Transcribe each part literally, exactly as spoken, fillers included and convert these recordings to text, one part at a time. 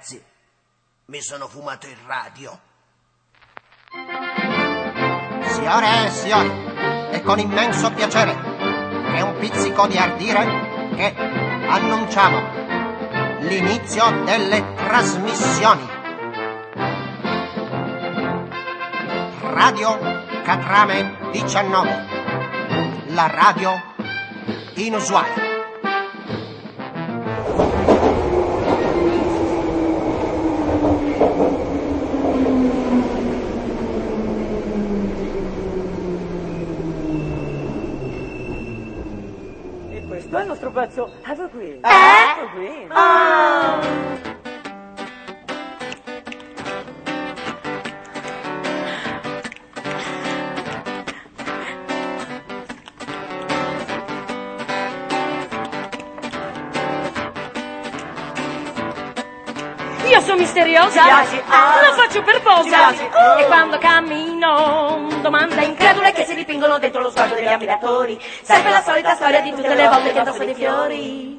ragazzi, mi sono fumato il radio. Signore e signori, è con immenso piacere e un pizzico di ardire che annunciamo l'inizio delle trasmissioni. Radio Catrame diciannove, la radio inusuale. E questo è il nostro pezzo Evergreen. Eh? Evergreen. Oh. Io sono misteriosa, lo faccio per posa, e quando cammino domande incredule che si dipingono dentro lo sguardo degli ammiratori. Sempre la solita storia di tutte le volte che indosso dei fiori.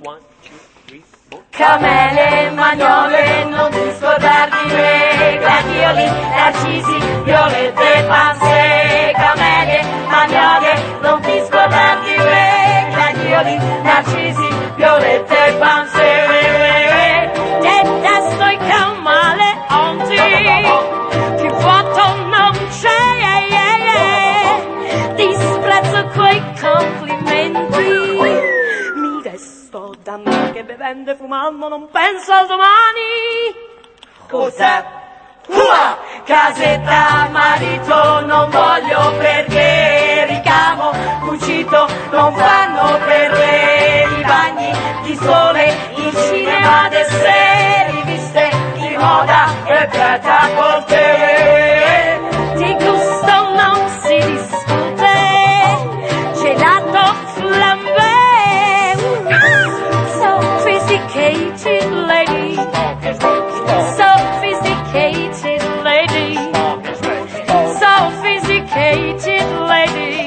Camele, magnole, non ti scordar di me, gladioli, narcisi, violette, panze. Camele, magnole, non ti scordar di me, gladioli, narcisi, violette, panze. Detesto i camaleonti, più vuoto non c'è, disprezzo quei complimenti. Mi vesto da me che bevendo e fumando non penso al domani. Cos'è? Ua! Casetta, marito non voglio perché ricamo, cucito non fanno per me. I bagni di sole, il cinema d'essere, riviste di moda e pret-à-porter. Di gusto non si discute, gelato flambé. Sophisticated lady, sophisticated lady, sophisticated lady,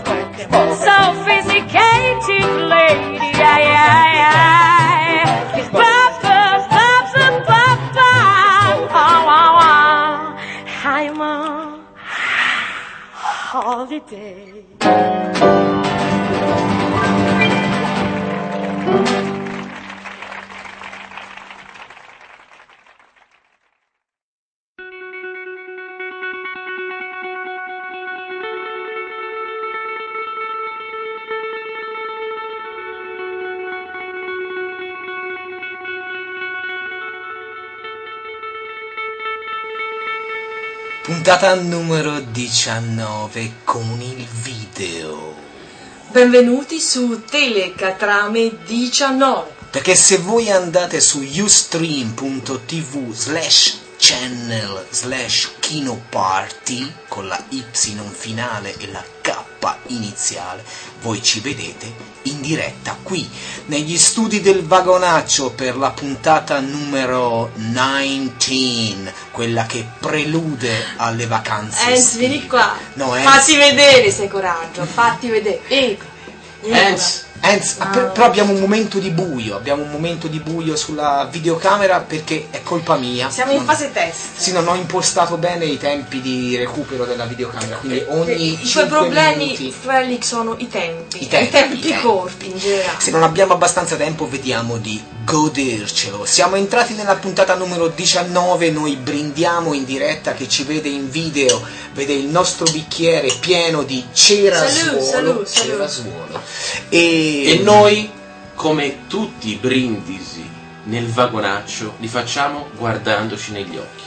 sophisticated lady, yeah, yeah, yeah. Ba-ba, ba-ba, ba-ba, oh, oh, oh. I'm on holiday. Puntata numero diciannove con il video. Benvenuti su Telecatrame diciannove. Perché se voi andate su ustream.tv slash channel slash kinoparty con la Y finale e la K iniziale, voi ci vedete in diretta qui negli studi del Vagonaccio per la puntata numero diciannove, quella che prelude alle vacanze. Enz, vieni qua. No, Enz. Fatti vedere se hai coraggio, fatti vedere. Ecco. Enz, Enz, Ah. per- però abbiamo un momento di buio, abbiamo un momento di buio sulla videocamera perché è colpa mia. Siamo in Non- fase test. Sì, non ho impostato bene i tempi di recupero della videocamera, quindi ogni I tuoi cinque problemi, minuti. Frelic, sono i tempi. I tempi, i tempi. corti in generale. Se non abbiamo abbastanza tempo vediamo di godercelo. Siamo entrati nella puntata numero diciannove, noi brindiamo in diretta, che ci vede in video, vede il nostro bicchiere pieno di cerasuolo, Salud, salud, salud. cerasuolo. E... E noi, come tutti i brindisi nel vagonaccio, li facciamo guardandoci negli occhi.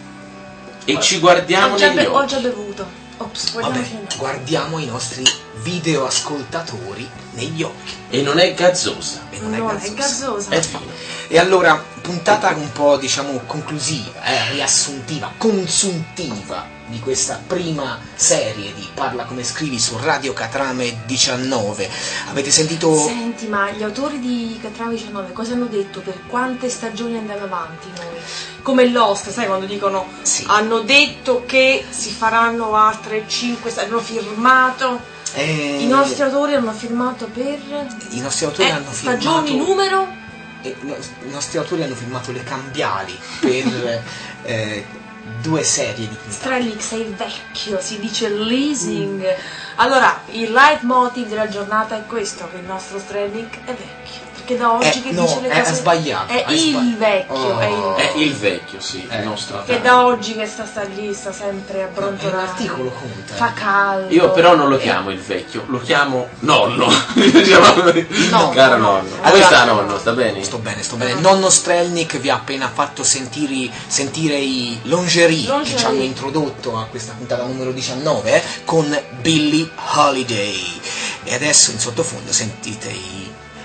E ci guardiamo ho già, negli be- ho occhi. già bevuto. Ops, Vabbè, guardiamoci negli occhi. guardiamo i nostri videoascoltatori negli occhi. E non è gazzosa, E non, Non è è gazzosa. gazzosa. è fino. E allora, puntata un po', diciamo, conclusiva, eh, riassuntiva, consuntiva di questa prima serie di Parla come scrivi su Radio Catrame diciannove. Avete sentito? Senti, ma gli autori di Catrame diciannove cosa hanno detto per quante stagioni andiamo avanti noi? Come Lost, sai quando dicono Sì. hanno detto che si faranno altre cinque stagioni, hanno firmato, Eh, i nostri autori hanno firmato per i nostri autori eh, hanno stagioni firmato numero e no, i nostri autori hanno firmato le cambiali per eh, due serie di puntate. Strelnik, sei vecchio, si dice leasing. Mm. Allora, il leitmotiv della giornata è questo, che il nostro Strelnik è vecchio. Perché da oggi eh, che no, dice le è, cose... è sbagliato. È è il sbagli- vecchio, oh. è il vecchio. È il vecchio, sì, Eh. il nostro. Che da oggi che sta, sta lì, sta sempre a È brontolare. l'articolo conta. Fa caldo. Io però non lo chiamo il vecchio, lo chiamo nonno. no, Caro nonno. Come Allora, sta nonno? Sta bene? Sto bene, sto bene. Nonno Strelnik vi ha appena fatto sentire, sentire i lingerie, Lingerie. che ci hanno introdotto a questa puntata numero diciannove eh, con Billie Holiday. E adesso in sottofondo sentite i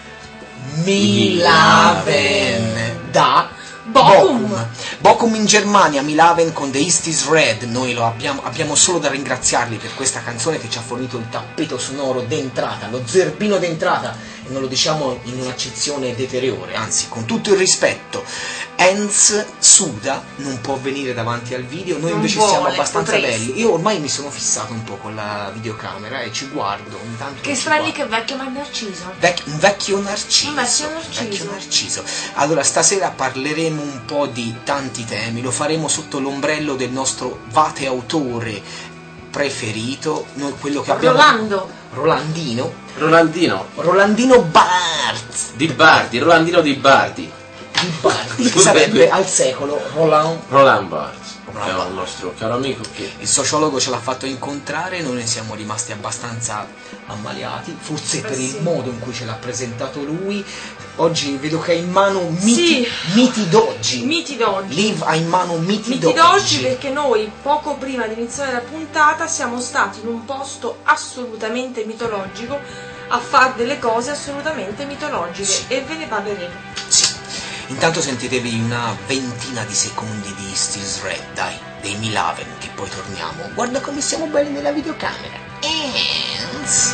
Milaven da Bochum. Bochum in Germania, Milaven con The East is Red. Noi lo abbiamo, abbiamo solo da ringraziarli per questa canzone che ci ha fornito il tappeto sonoro d'entrata, lo zerbino d'entrata, e non lo diciamo in un'accezione deteriore, anzi con tutto il rispetto. Enz suda, non può venire davanti al video, noi Non invece vuole, siamo abbastanza potresti. belli. Io ormai mi sono fissato un po' con la videocamera e ci guardo ogni tanto. Che ci Strelnik guardo. è vecchio ma è narciso. Vec- un vecchio narciso. Un vecchio narciso. Vecchio narciso. Allora, stasera parleremo un po' di tanti temi, lo faremo sotto l'ombrello del nostro vate autore preferito, noi quello che abbiamo. Rolando. Rolandino. Rolandino. Rolandino Barthes. Di Bardi, Rolandino di Bardi. Di Barthes, che sarebbe al secolo Roland. Roland Barthes. Roland È Barthes. un nostro caro amico che. Il sociologo ce l'ha fatto incontrare, noi ne siamo rimasti abbastanza ammaliati, forse Eh per il sì. modo in cui ce l'ha presentato lui. Oggi vedo che ha in mano miti, Sì. miti d'oggi. Miti d'oggi. Liv ha in mano miti, Miti d'oggi perché noi poco prima di iniziare la puntata siamo stati in un posto assolutamente mitologico a fare delle cose assolutamente mitologiche Sì. e ve ne parleremo. Sì. Intanto sentitevi una ventina di secondi di East is Red, dai, dei Milaven, che poi torniamo. Guarda come siamo belli nella videocamera. Enz.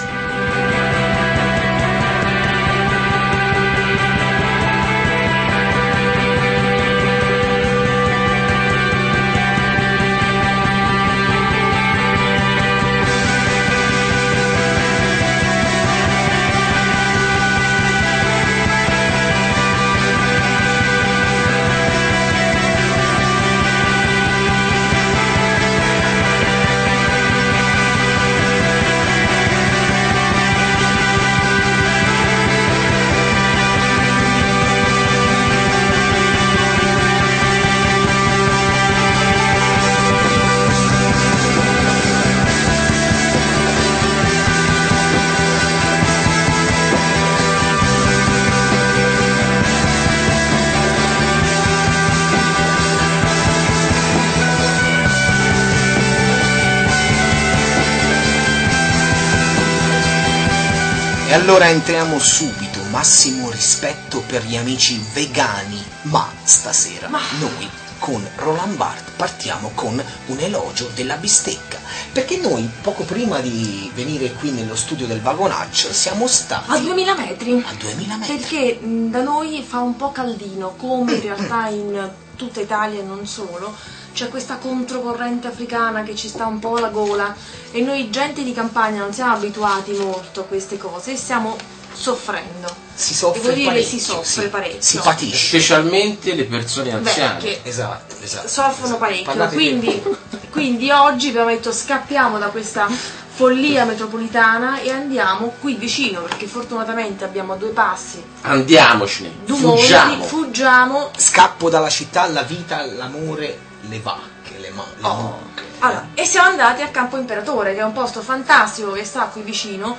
E allora entriamo subito, massimo rispetto per gli amici vegani, ma stasera Ma- noi con Roland Barthes partiamo con un elogio della bistecca, perché noi poco prima di venire qui nello studio del Vagonaccio siamo stati A duemila metri. a duemila metri. Perché mh, da noi fa un po' caldino, come in realtà in tutta Italia e non solo. C'è questa controcorrente africana che ci sta un po' alla gola e noi gente di campagna non siamo abituati molto a queste cose e stiamo soffrendo. Si soffre Devo dire, parecchio, si soffre sì. parecchio. Si patisce. Specialmente le persone anziane. Vecchie. Esatto, esatto. Soffrono esatto. parecchio, Parlate quindi, di- quindi oggi abbiamo detto scappiamo da questa follia metropolitana e andiamo qui vicino, perché fortunatamente abbiamo a due passi, Andiamocene. due mondi, Fuggiamo. fuggiamo. Scappo dalla città, la vita, l'amore, le vacche, le, ma- le Oh. mucche. Allora, e siamo andati a Campo Imperatore, che è un posto fantastico che sta qui vicino.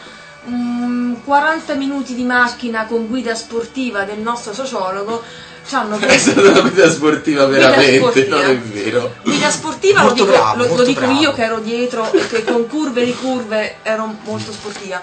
Mm, quaranta minuti di macchina con guida sportiva del nostro sociologo ci hanno È preso. stata una guida sportiva Guida veramente, sportiva. non è vero. Guida sportiva lo Molto dico, bravo, lo- lo molto dico bravo. io che ero dietro e che con curve di curve ero molto sportiva.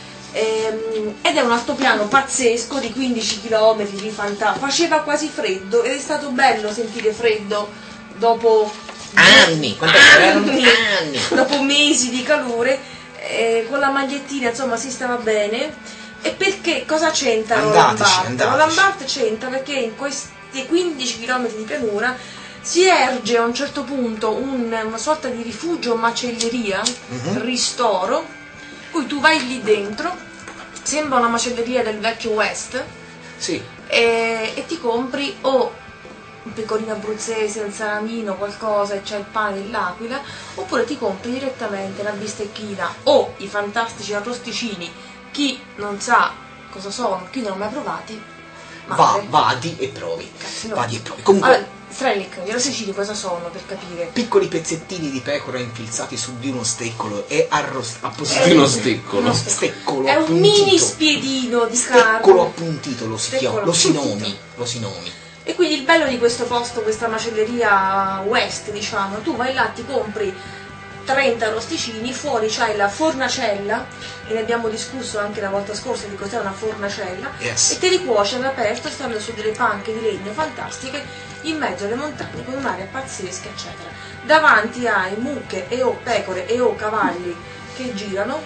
Ehm, ed è un altopiano pazzesco di quindici chilometri di fantasia. Faceva quasi freddo ed è stato bello sentire freddo dopo Anni, quanto erano anni. dopo mesi di calore, eh, con la magliettina insomma si stava bene. E perché cosa c'entra Roland Andateci, Barthes? andateci. Roland Barthes c'entra perché in questi quindici chilometri di pianura si erge a un certo punto un- una sorta di rifugio macelleria, Mhm. ristoro, cui tu vai lì dentro, sembra una macelleria del vecchio West, Sì. e, e ti compri o un pecorino abruzzese, il salamino, qualcosa e c'è il pane dell'Aquila, oppure ti compri direttamente la bistecchina o i fantastici arrosticini. Chi non sa cosa sono, chi non l'ha mai provati, Va, madre. vadi e provi. Cazzo, no. Vadi e provi. Comunque, Allora, Strelic, gli arrosticini cosa sono, per capire? piccoli pezzettini di pecora infilzati su di uno steccolo e arrost- appositati. Di uno steccolo. Uno steccolo È un appuntito. mini spiedino di Steccolo carne. appuntito lo si Steccolo chiama, lo si appuntito. nomi, lo si nomi. E quindi il bello di questo posto, questa macelleria West, diciamo, tu vai là, ti compri trenta rosticini, fuori c'hai la fornacella, e ne abbiamo discusso anche la volta scorsa di cos'è una fornacella, Yes. e te li cuoci all'aperto, stando su delle panche di legno fantastiche, in mezzo alle montagne, con un'aria pazzesca, eccetera. Davanti hai mucche e o pecore e o cavalli che girano,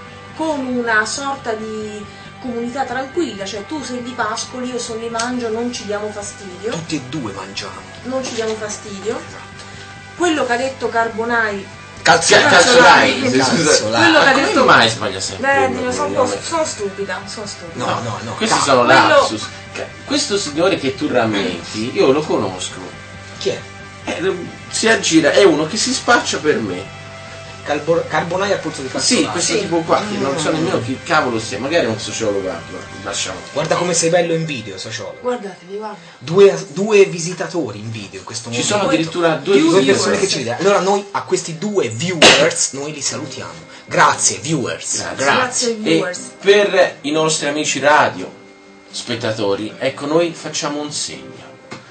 con una sorta di comunità tranquilla, cioè tu sei di pascoli, io sono di mangio, non ci diamo fastidio, Tutti e due mangiamo. non ci diamo fastidio. Quello che ha detto Carbonai, Calzolai. Calzolai. Calzolai. Scusa, quello che ha come detto mai sbaglia sempre? beh, uno sono, un con po'- il nome? sono stupida, sono stupida. No, no, no. Questi Cal- sono quello- lapsus. Questo signore che tu rammenti, io lo conosco. Chi è? Eh, si aggira, è uno che si spaccia per me. Calbo- Carbonai al puzzo di calzolai. Sì, questo tipo qua, che non so nemmeno chi cavolo sia, magari è un sociologo, ma lasciamo. Guarda come sei bello in video, sociologo. Guardatevi, guarda. Due, due visitatori in video in questo Ci momento. sono addirittura due, due viewers. persone che ci vedono. Allora noi a questi due viewers noi li salutiamo. Grazie viewers. Grazie. Grazie ai E viewers. per i nostri amici radio, spettatori, ecco, noi facciamo un segno.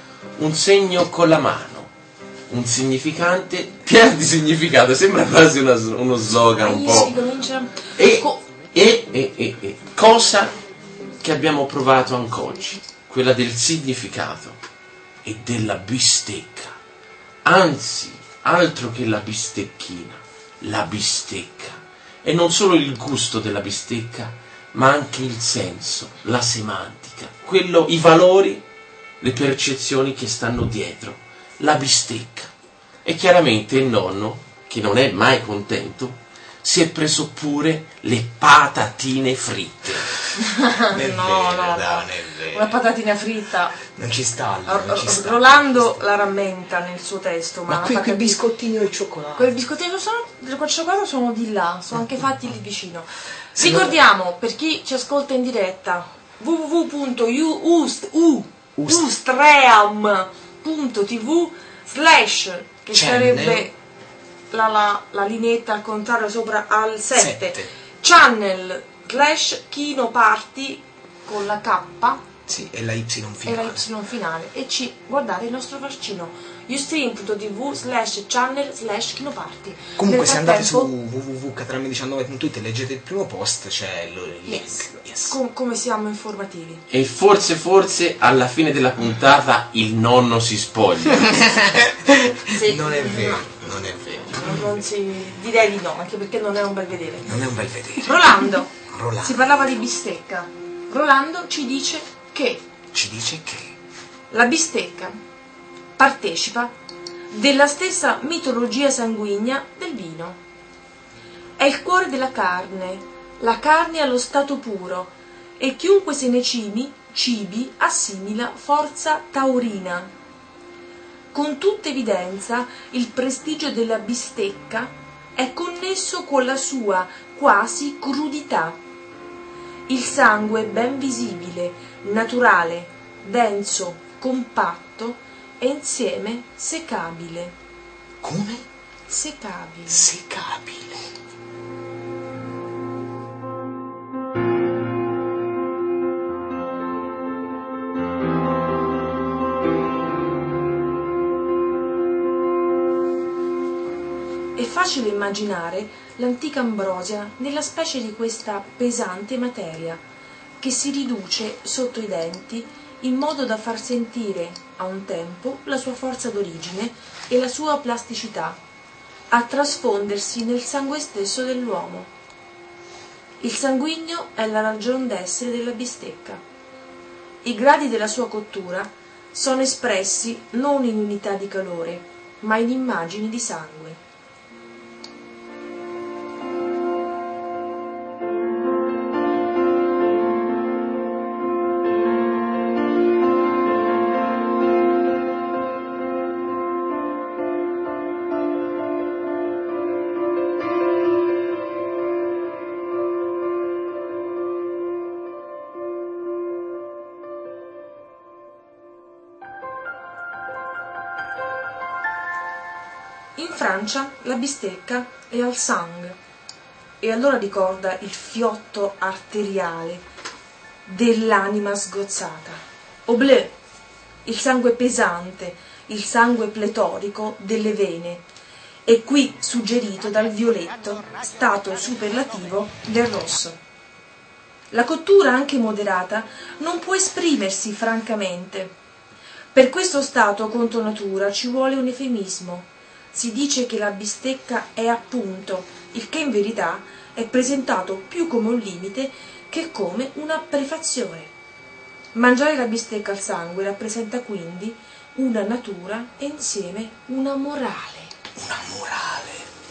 Un segno con la mano. Un significante che ha di significato, sembra quasi una- uno slogan un Ahimè, po'. si comincia. E, Co- e, e, e, e cosa che abbiamo provato anche oggi, quella del significato e della bistecca. Anzi, altro che la bistecchina, la bistecca. E non solo il gusto della bistecca, ma anche il senso, la semantica, quello, i valori, le percezioni che stanno dietro. La bistecca. E chiaramente il nonno, che non è mai contento, si è preso pure le patatine fritte. Non è No, vero, no, dai, no. non è vero. Una patatina fritta. Non ci sta, R- non ci sta. Rolando la rammenta nel suo testo, ma, Ma la qui quei patatina- biscottini al cioccolato. Quei biscottini sono, del cioccolato sono di là, sono anche fatti lì vicino. Sì, Ricordiamo, per chi ci ascolta in diretta, w w w punto ustream punto t v slash, che Channel. sarebbe la, la, la lineetta al contrario sopra al sette. Sette. Channel slash Kino Party con la K Sì, e la Y e la finale. Y finale, e ci guardate il nostro vaccino ustream punto t v slash channel slash kinoparty. Comunque Nel se andate su frattempo, w w w punto catrame diciannove punto it e leggete il primo post, c'è il il link. yes, Yes. com- come siamo informativi. E forse, forse, alla fine della puntata il nonno si spoglia. Sì. Non è vero, non è vero. Non, non si, direi di no, anche perché non è un bel vedere. Non è un bel vedere. Rolando, Rolando si parlava di bistecca. Rolando ci dice che ci dice che la bistecca partecipa della stessa mitologia sanguigna del vino. È il cuore della carne, la carne allo stato puro, e chiunque se ne cibi, cibi assimila forza taurina. Con tutta evidenza il prestigio della bistecca è connesso con la sua quasi crudità. Il sangue ben visibile, naturale, denso, compatto e insieme seccabile. come? Seccabile. Seccabile. È facile immaginare l'antica ambrosia nella specie di questa pesante materia che si riduce sotto i denti in modo da far sentire a un tempo la sua forza d'origine e la sua plasticità, a trasfondersi nel sangue stesso dell'uomo. Il sanguigno è la ragion d'essere della bistecca. I gradi della sua cottura sono espressi non in unità di calore, ma in immagini di sangue. Francia la bistecca è al sang e allora ricorda il fiotto arteriale dell'anima sgozzata. Au bleu, il sangue pesante, il sangue pletorico delle vene, e qui suggerito dal violetto, stato superlativo del rosso. La cottura, anche moderata, non può esprimersi francamente. Per questo stato contro natura ci vuole un eufemismo. Si dice che la bistecca è appunto, il che in verità è presentato più come un limite che come una prefazione. Mangiare la bistecca al sangue rappresenta quindi una natura e insieme una morale. Una morale.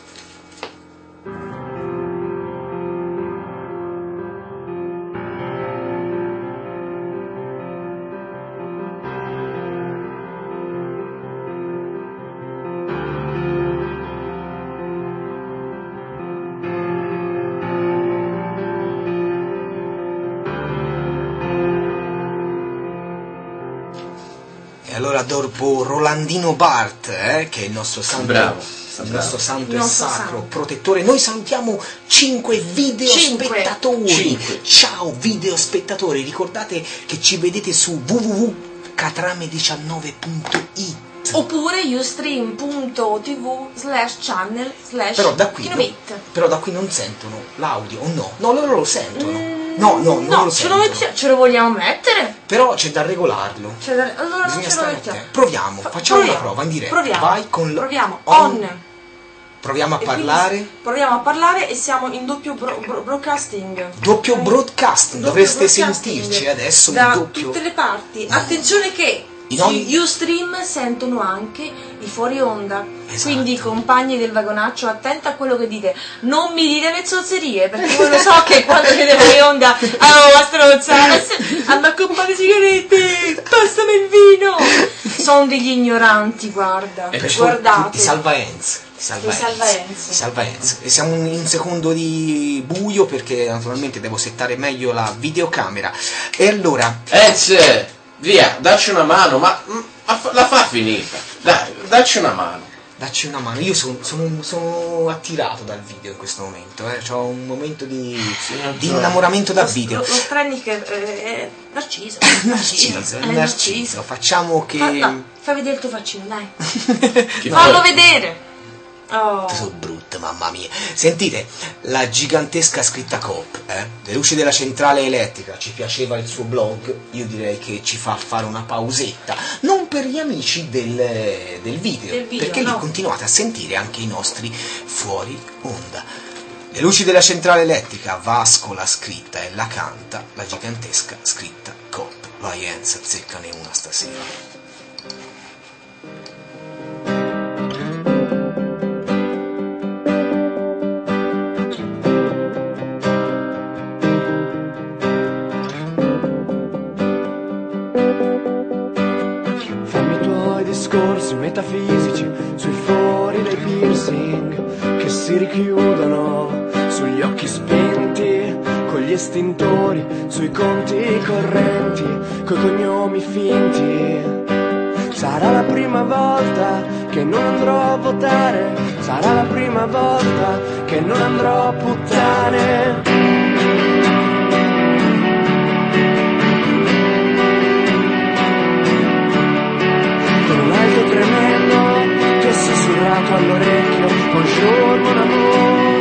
Allora dopo Rolandino Bart, eh, che è il nostro santo, Bravo, il bravo. nostro santo Il e nostro sacro santo. protettore, noi salutiamo cinque videospettatori. Cinque. Ciao videospettatori, ricordate che ci vedete su w w w punto catrame diciannove punto i t. Oppure ustream punto t v slash channel slash Però da qui, Kinobit. però da qui non sentono l'audio, o no? No, loro lo sentono. No, no, non No, lo ce lo, sentono. metti- ce lo vogliamo mettere? Però c'è da regolarlo. Cioè, da- allora non Bisogna ce lo stare mettiamo. attenti. Proviamo, Fa- facciamo proviamo, una prova in diretta. Proviamo. Vai con l- Proviamo. on. On. Proviamo a E quindi parlare. Proviamo a parlare e siamo in doppio bro- bro- broadcasting. Doppio Eh, broadcasting, doppio dovreste broadcasting sentirci adesso da in doppio. tutte le parti. Attenzione che In ogni- su Ustream sentono anche i fuori onda. Esatto. Quindi compagni del vagonaccio, attenta a quello che dite. Non mi dite le zozzerie, perché voi lo so che quando siete fuori onda, oh la strozza, a compare sigarette, passami il vino. Sono degli ignoranti, guarda. E poi Guardate. Ti salva Enz. Ti salva Ti salva Enz. Ti salva Enz. E siamo in un secondo di buio perché naturalmente devo settare meglio la videocamera. E allora, Enz, via, dacci una mano, ma, ma fa- la fa finita. Dai, dacci una mano. dacci una mano. Io sono, sono, sono attirato dal video in questo momento. Eh. Ho un momento di, di innamoramento dal video. Lo, lo strani che eh, è Narciso. Narciso, È Narciso. Facciamo che... Fa, no, fai vedere il tuo faccino, dai. Che Fallo poi- vedere. Oh. Sono brutta, mamma mia. Sentite, la gigantesca scritta Coop, eh? Le luci della centrale elettrica, ci piaceva il suo blog, io direi che ci fa fare una pausetta. Non per gli amici del, del video, Del video, perché no. lì continuate a sentire anche i nostri fuori onda. Le luci della centrale elettrica, Vasco la scritta e la canta, la gigantesca scritta Coop. Vai Enz, azzeccane una stasera. Fammi i tuoi discorsi metafisici sui fori dei piercing che si richiudono sugli occhi spenti, con gli estintori, sui conti correnti, coi cognomi finti. Sarà la prima volta che non andrò a votare, sarà la prima volta che non andrò a puttane. Tremendo che sussurrato all'orecchio bonjour mon amour,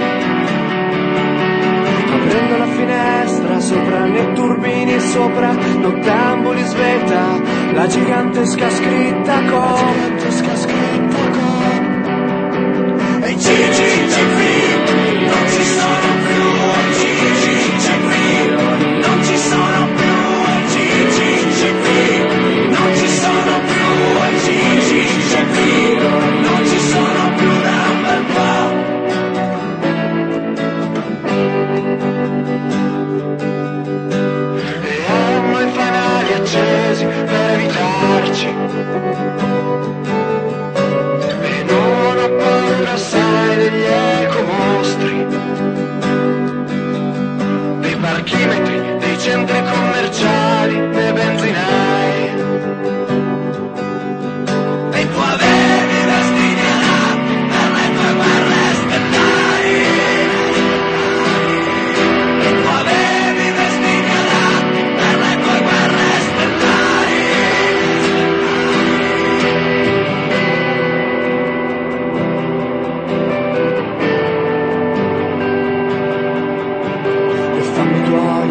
aprendo la finestra sopra nei turbini sopra nottambuli svetta la gigantesca scritta con gigantesca scritta con e G G G qui non ci sono più, G G G qui non ci sono più, G G G qui non ci sono più, G G G qui non ci sono più da un bel po'. E hanno i fanali accesi per evitarci e non ho paura sai degli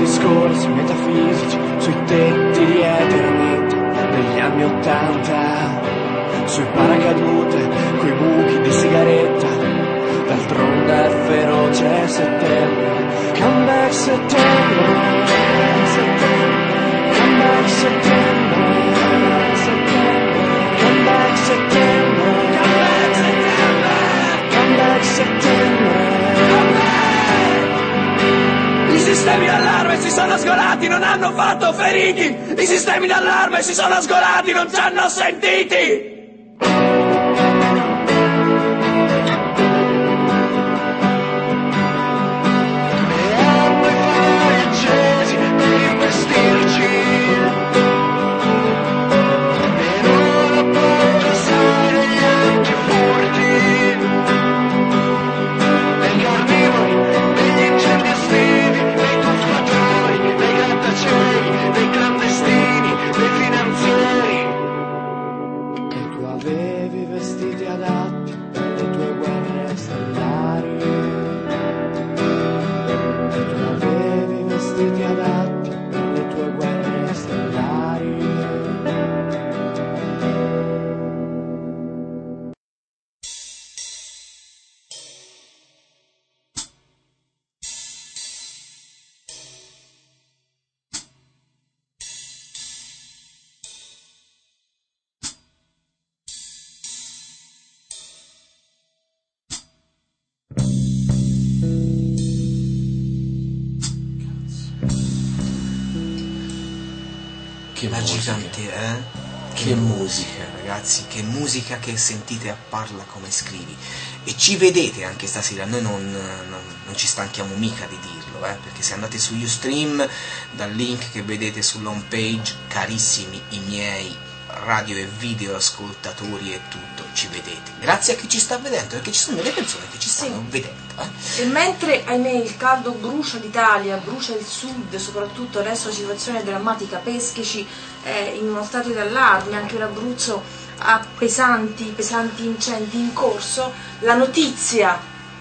discorsi metafisici sui tetti di Ethernet degli anni ottanta, sui paracadute, coi buchi di sigaretta, d'altronde è feroce settembre, comeback settembre, settembre, comeback settembre, settembre, comeback settembre, comeback settembre, comeback settembre. I sistemi d'allarme si sono sgolati, non hanno fatto feriti. I sistemi d'allarme si sono sgolati, non ci hanno sentiti. Dei clandestini, dei finanzieri. E tu avevi vestiti adatti per le tue guerre stellari. E tu avevi vestiti adatti per le tue guerre stellari. Che la gigante, eh? Che, che musica, ragazzi, che musica che sentite a Parla come scrivi. E ci vedete anche stasera, noi non, non, non ci stanchiamo mica di dirlo, eh? Perché se andate su Ustream, dal link che vedete sull'home page, carissimi i miei radio e video ascoltatori e tutto, ci vedete. Grazie a chi ci sta vedendo, perché ci sono delle persone che ci stanno sì. vedendo. Eh? E mentre, ahimè, il caldo brucia l'Italia, brucia il sud, soprattutto adesso la situazione drammatica, Peschici è in uno stato di allarme, anche l'Abruzzo ha pesanti, pesanti incendi in corso, la notizia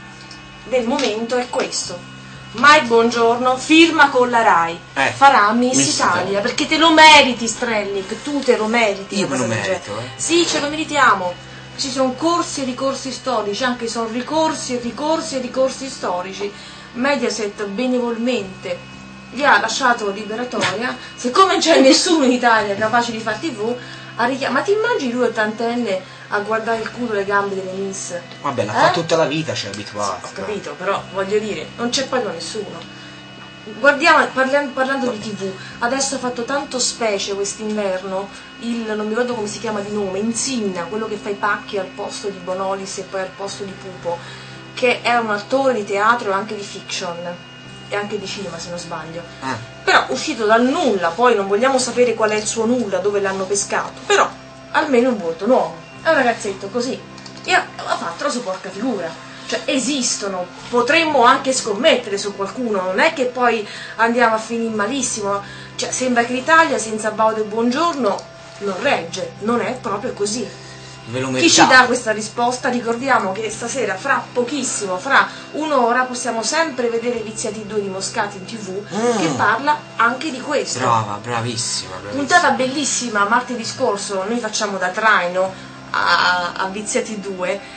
del momento è questo. Mike Buongiorno firma con la Rai, eh, farà Miss, Miss Italia, Italia, perché te lo meriti, Strelnik, tu te lo meriti. Io me lo merito, eh. Sì, ce lo meritiamo. Ci sono corsi e ricorsi storici, anche sono ricorsi e ricorsi e ricorsi storici. Mediaset benevolmente gli ha lasciato liberatoria, siccome non c'è nessuno in Italia capace di fare tivù, ha richiamato. Ma ti immagini lui ottantenne a guardare il culo e le gambe delle Miss? Vabbè, l'ha eh? fatto tutta la vita, ci è abituato. Ho capito, però voglio dire, non c'è poi nessuno. Guardiamo, parliamo, parlando di tivù, adesso ha fatto tanto specie quest'inverno, il, non mi ricordo come si chiama di nome, Insinna, quello che fa i pacchi al posto di Bonolis e poi al posto di Pupo, che è un attore di teatro e anche di fiction, e anche di cinema se non sbaglio. Ah. Però uscito dal nulla, poi non vogliamo sapere qual è il suo nulla, dove l'hanno pescato, però almeno un volto nuovo, è un ragazzetto così, e ha, ha fatto la sua porca figura. Cioè esistono, potremmo anche scommettere su qualcuno, non è che poi andiamo a finire malissimo, cioè sembra che l'Italia senza Baudo e Buongiorno non regge, non è proprio così. Ve lo Chi ci dà questa risposta? Ricordiamo che stasera, fra pochissimo, fra un'ora, possiamo sempre vedere Viziati due di Moscati in tv, mm. che parla anche di questo. Brava, bravissima, bravissima. Puntata bellissima, martedì scorso, noi facciamo da traino a, a Viziati due.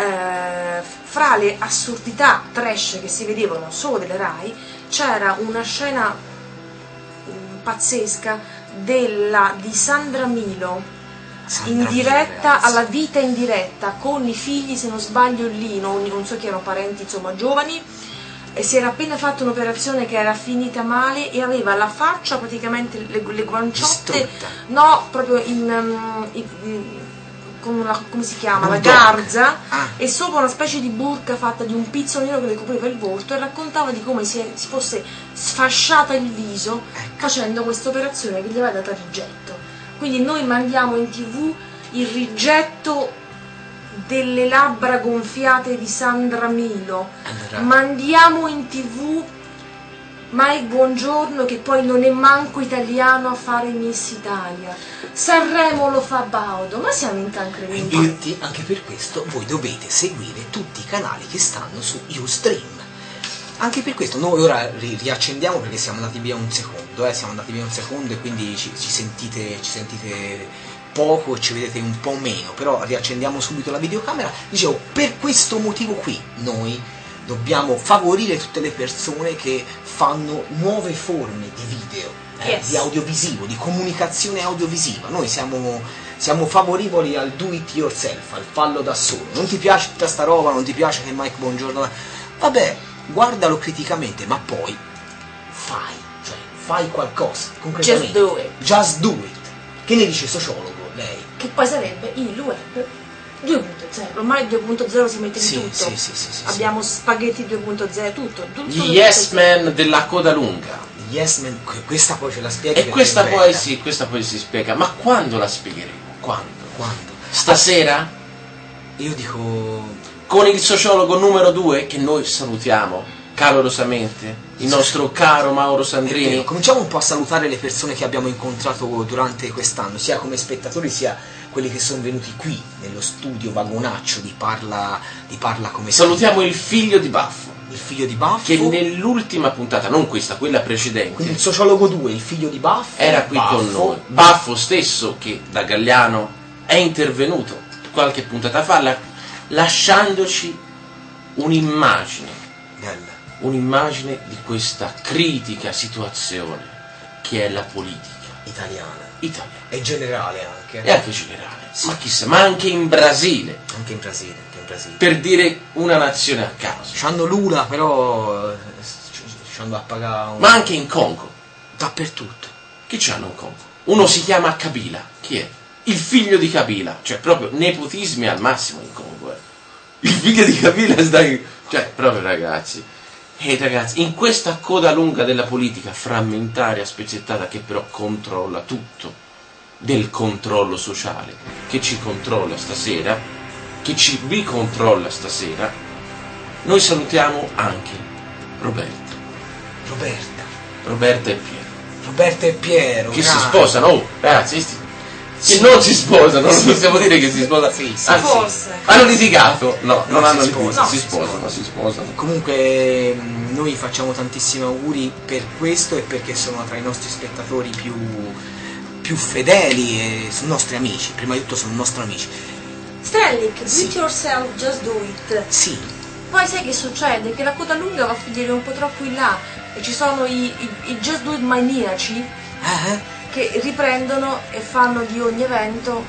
Eh, fra le assurdità trash che si vedevano solo delle Rai c'era una scena um, pazzesca della, di Sandra Milo Sandra in diretta Milo, alla vita in diretta con i figli, se non sbaglio lì, non, non so chi erano, parenti insomma giovani, e si era appena fatta un'operazione che era finita male e aveva la faccia praticamente, le, le guanciotte distrutta. No, proprio in, um, in, in con una, come si chiama, Bulldog. La garza, ah. e sopra una specie di burka fatta di un pizzo nero che le copriva il volto, e raccontava di come si, si fosse sfasciata il viso ecco. facendo questa operazione che gli aveva dato rigetto. Quindi noi mandiamo in tv il rigetto delle labbra gonfiate di Sandra Milo, allora. mandiamo in tv Mike Buongiorno, che poi non è manco italiano, a fare Miss Italia. Sanremo lo fa Baudo, ma siamo incancreniti. Infatti, anche per questo voi dovete seguire tutti i canali che stanno su Ustream. Anche per questo noi ora ri- riaccendiamo perché siamo andati via un secondo, eh, siamo andati via un secondo e quindi ci, ci sentite ci sentite poco e ci vedete un po' meno, però riaccendiamo subito la videocamera. Dicevo, per questo motivo qui noi dobbiamo favorire tutte le persone che fanno nuove forme di video, eh, Yes. di audiovisivo, di comunicazione audiovisiva. Noi siamo, siamo favorevoli al do it yourself, al fallo da solo. Non ti piace tutta sta roba, non ti piace che Mike Buongiorno... Vabbè, guardalo criticamente, ma poi fai, cioè fai qualcosa, concretamente. Just do it. Just do it. Che ne dice sociologo, lei? Che poi sarebbe il web due punto zero. Ormai il due punto zero si mette in Sì, tutto. sì, sì, sì, sì, Abbiamo spaghetti due punto zero, tutto. tutto Gli due punto yes zero. man della coda lunga. Yes man, que- questa poi ce la spieghi E perché questa è poi bella. sì, questa poi si spiega. Ma quando la spiegheremo? Quando? Quando? Stasera? Io dico... Con il sociologo numero due che noi salutiamo calorosamente, il nostro caro Mauro È Sandrini. vero, cominciamo un po' a salutare le persone che abbiamo incontrato durante quest'anno, sia come spettatori sia quelli che sono venuti qui nello studio vagonaccio di Parla, di Parla come Salutiamo il figlio di Baffo, il figlio di Baffo, che nell'ultima puntata, non questa, quella quindi precedente, il sociologo due, il figlio di Baffo, era qui Baffo, con noi. Baffo stesso, che da Galliano è intervenuto qualche puntata fa, la- lasciandoci un'immagine, Bella. un'immagine di questa critica situazione che è la politica Italiana italiana e generale anche, e anche generale, ma chissà, ma anche in Brasile, anche in Brasile, anche in Brasile. per dire una nazione a caso, C'hanno Lula, però eh, ci- ci hanno a pagare un... ma anche in Congo. dappertutto. Chi c'hanno in Congo? Uno si chiama Kabila, chi è? Il figlio di Kabila, cioè proprio nepotismi al massimo in Congo, eh. Il figlio di Kabila sta in... cioè proprio ragazzi, e ragazzi, in questa coda lunga della politica frammentaria, spezzettata, che però controlla tutto, del controllo sociale, che ci controlla stasera, che ci ricontrolla stasera, noi salutiamo anche Roberto, Roberta. Roberta e Piero, Roberta e Piero. che si grande. sposano, oh, ragazzi, sti- che Sì. non si sposano, non Sì. possiamo dire che si sposano. Sì, sì, Anzi, forse. hanno litigato? No, non No, hanno si litigato, sposano, si si sposano, sposano. si sposano. Comunque mh, noi facciamo tantissimi auguri per questo e perché sono tra i nostri spettatori più, più fedeli e sono nostri amici, prima di tutto sono nostri amici. Strellick, do Sì. it yourself, just do it. Sì, Poi sai che succede? Che la coda lunga va a finire un po' troppo in là e ci sono i, i, i just do it maniaci eh? che riprendono e fanno di ogni evento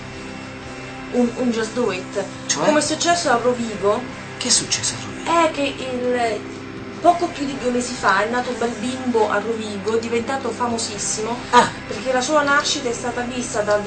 un, un just do it. Cioè? Come è successo a Rovigo, Che è successo a lui? è che il, poco più di due mesi fa è nato un bel bimbo a Rovigo, diventato famosissimo, Ah, perché la sua nascita è stata vista da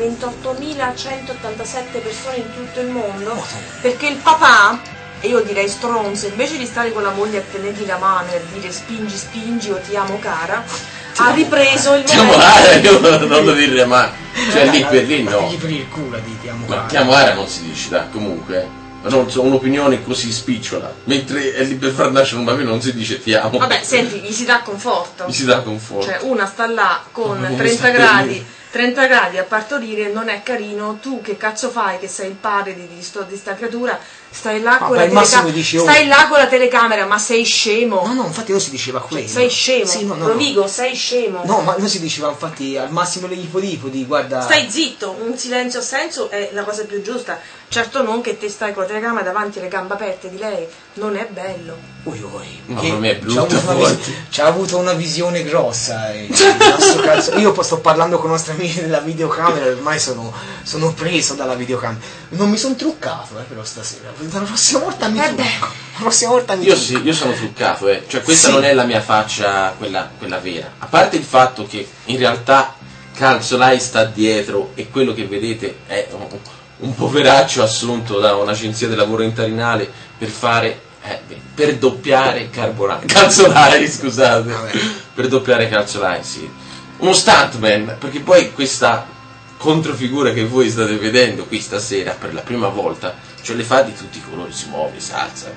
ventottomilacentottantasette persone in tutto il mondo, perché il papà, e io direi stronzo, invece di stare con la moglie a tenergli la mano e a dire spingi spingi o ti amo cara, ha ripreso il Ti amo momento. Ara, io non lo dire mai, cioè lì per lì no. Gli per il culo di ti amo Ma cara. ti amo Ara non si dice, dai, comunque, eh. Ma non so, un'opinione così spicciola, mentre è lì per far nascere un bambino non si dice ti amo. Vabbè, senti, gli si dà conforto. Mi si dà conforto. Cioè, una sta là con Ma come trenta sapere? gradi, trenta gradi a partorire, non è carino. Tu che cazzo fai che sei il padre di, di, sto, di sta creatura? Stai là, Ma con la per il massimo teleca- dici, oh. stai là con la telecamera, ma sei scemo? No, no, infatti non si diceva quello. Sei scemo. Sì, no, no, no. Rovigo, sei scemo. No, ma non si diceva infatti al massimo degli ipodipodi, guarda... Stai zitto, un silenzio a senso è la cosa più giusta. Certo non che te stai con la telecamera davanti alle gambe aperte di lei, non è bello. Ui, ui. Mamma Che mia, è brutto c'ha avuto, una forte. vis- c'ha avuto una visione grossa. E il nostro cazzo- io poi sto parlando con i nostri amici della videocamera e ormai sono, sono preso dalla videocamera. Non mi sono truccato eh, però stasera. La prossima volta mi Eh trucco. beh. La prossima volta mi Io trucco. sì, io sono truccato, eh. Cioè questa Sì. non è la mia faccia, quella, quella vera. A parte il fatto che in realtà Calzolai sta dietro e quello che vedete è un, un poveraccio assunto da un'agenzia del lavoro interinale per fare, eh, beh, per doppiare Carburante. Calzolai, scusate. Vabbè. Per doppiare Calzolai, sì. Uno stuntman, perché poi questa controfigura che voi state vedendo qui stasera per la prima volta, cioè le fa di tutti i colori, si muove, si alza,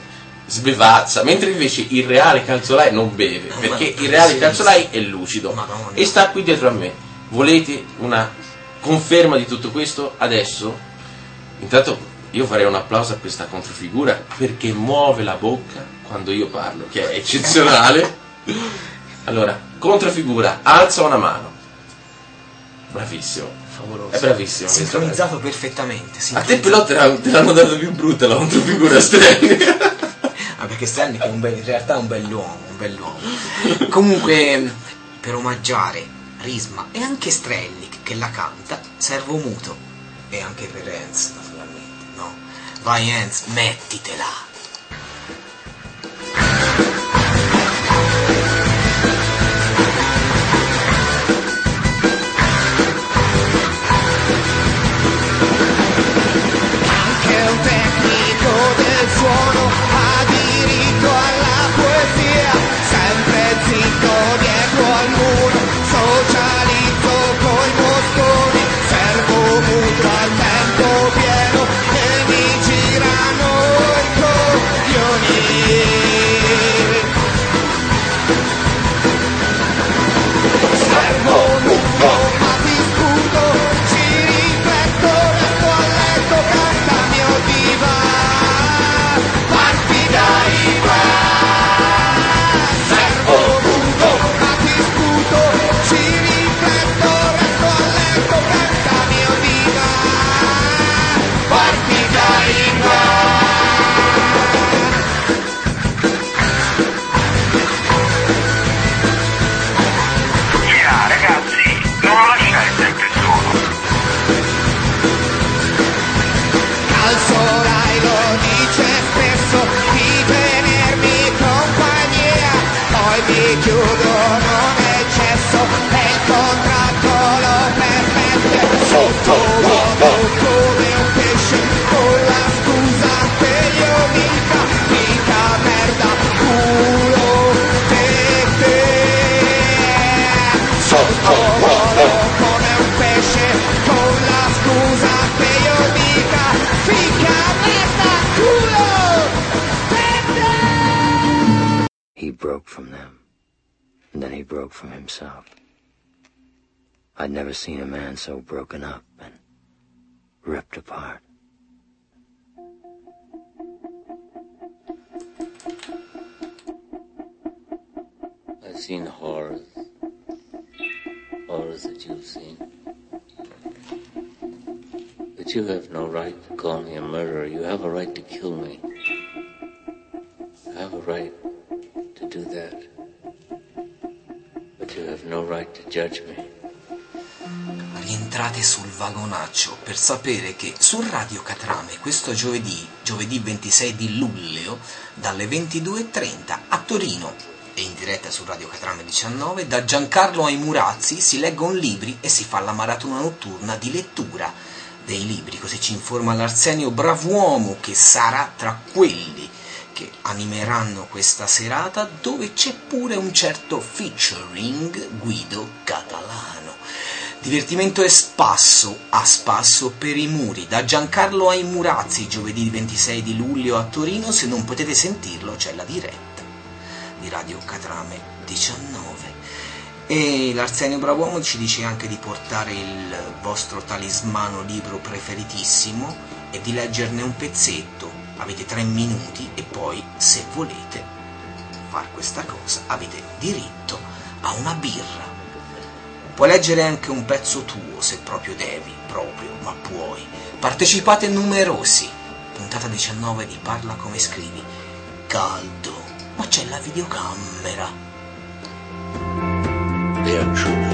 sbevazza, mentre invece il reale Calzolai non beve, perché il reale Calzolai è lucido Madonna. e sta qui dietro a me. Volete una conferma di tutto questo? Adesso, intanto io farei un applauso a questa controfigura perché muove la bocca quando io parlo, che è eccezionale. Allora, controfigura, alza una mano. Bravissimo. Favoloso. È bravissimo. Sincronizzato perfettamente. A te però te, la, te l'hanno dato più brutta la controfigura Stanley. Ah, perché Stanley è un bel, in realtà è un bell'uomo, un bell'uomo. Comunque, per omaggiare Risma e anche Strelnik che la canta, servo muto. E anche per Enz, naturalmente, no? Vai Enz, mettitela. Del suono ha diritto alla poesia, sempre zitto dietro al muro, socializzo coi mostoni, servo muto al tempo pieno e mi girano i coglioni. Servo muto ma ti sputo, ci rifletto, resto a letto, cantami o diva. Chiudono nel cesso e il contratto lo permette. Sottovuoto come un pesce con la scusa che io mica, mica merda, culo, te te. Sottovuoto come un pesce con la scusa che io mica, mica merda, culo, te te. He broke from them. And then he broke from himself. I'd never seen a man so broken up and ripped apart. I've seen horrors, horrors that you've seen. But you have no right to call me a murderer. You have a right to kill me. You have a right to do that. But you have no right to judge me. Rientrate sul vagonaccio per sapere che su Radio Catrame questo giovedì, giovedì ventisei di luglio, dalle ventidue e trenta a Torino e in diretta su Radio Catrame diciannove, da Giancarlo ai Murazzi si leggono libri e si fa la maratona notturna di lettura dei libri, così ci informa l'Arsenio Bravuomo, che sarà tra quelli che animeranno questa serata, dove c'è pure un certo featuring Guido Catalano. Divertimento e spasso a spasso per i muri, da Giancarlo ai Murazzi, giovedì ventisei di luglio a Torino. Se non potete sentirlo c'è la diretta di Radio Catrame diciannove. E l'Arsenio Bravuomo ci dice anche di portare il vostro talismano libro preferitissimo e di leggerne un pezzetto. Avete tre minuti e poi, se volete far questa cosa, avete diritto a una birra. Puoi leggere anche un pezzo tuo, se proprio devi, proprio, ma puoi. Partecipate numerosi. Puntata diciannove di Parla come scrivi. Caldo, ma c'è la videocamera. They are true.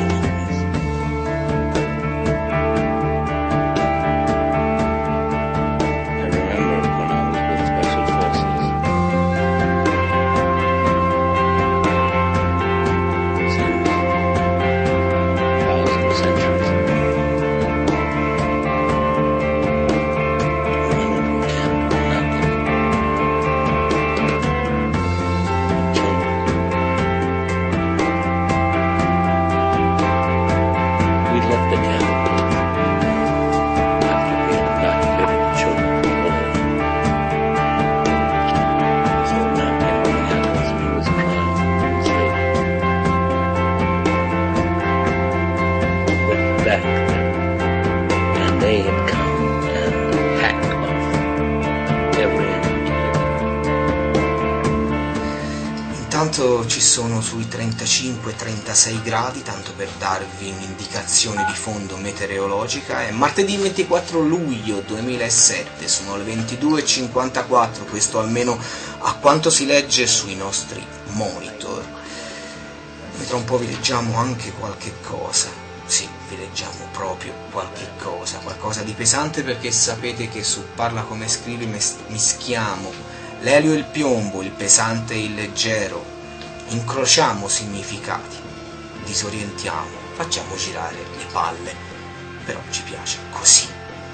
intanto ci sono sui trentacinque trentasei gradi, tanto per darvi un'indicazione di fondo meteorologica. È martedì ventiquattro luglio duemilasette, sono le ventidue e cinquantaquattro, questo almeno a quanto si legge sui nostri monitor. E tra un po' vi leggiamo anche qualche cosa, sì, vi leggiamo proprio qualche cosa, qualcosa di pesante, perché sapete che su Parla Come Scrivi mischiamo l'elio e il piombo, il pesante e il leggero, incrociamo significati, disorientiamo, facciamo girare le palle, però ci piace così.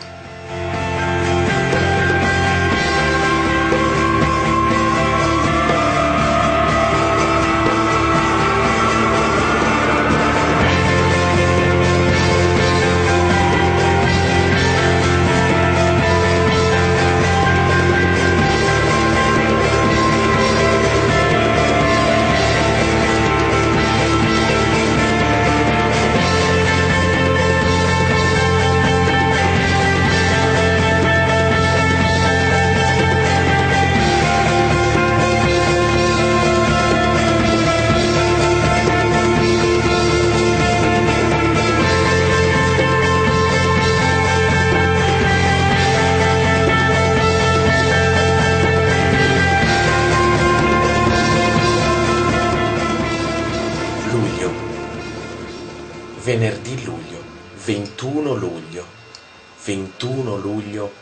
Venerdì luglio, ventuno luglio, ventuno luglio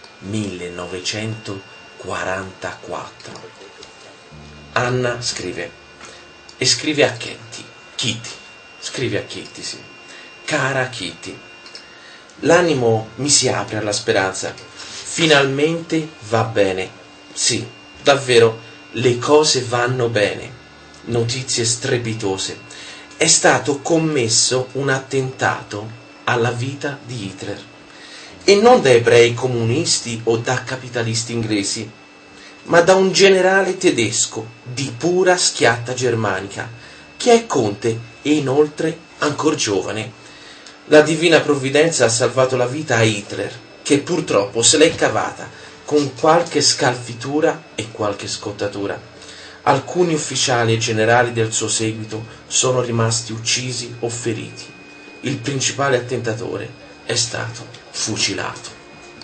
millenovecentoquarantaquattro. Anna scrive, e scrive a Kitty, Kitty, scrive a Kitty, sì. Cara Kitty, l'animo mi si apre alla speranza, finalmente va bene, sì, davvero, le cose vanno bene, notizie strepitose. È stato commesso un attentato alla vita di Hitler, e non da ebrei comunisti o da capitalisti inglesi, ma da un generale tedesco di pura schiatta germanica, che è conte e inoltre ancor giovane. La divina provvidenza ha salvato la vita a Hitler, che purtroppo se l'è cavata con qualche scalfitura e qualche scottatura. Alcuni ufficiali e generali del suo seguito sono rimasti uccisi o feriti. Il principale attentatore è stato fucilato.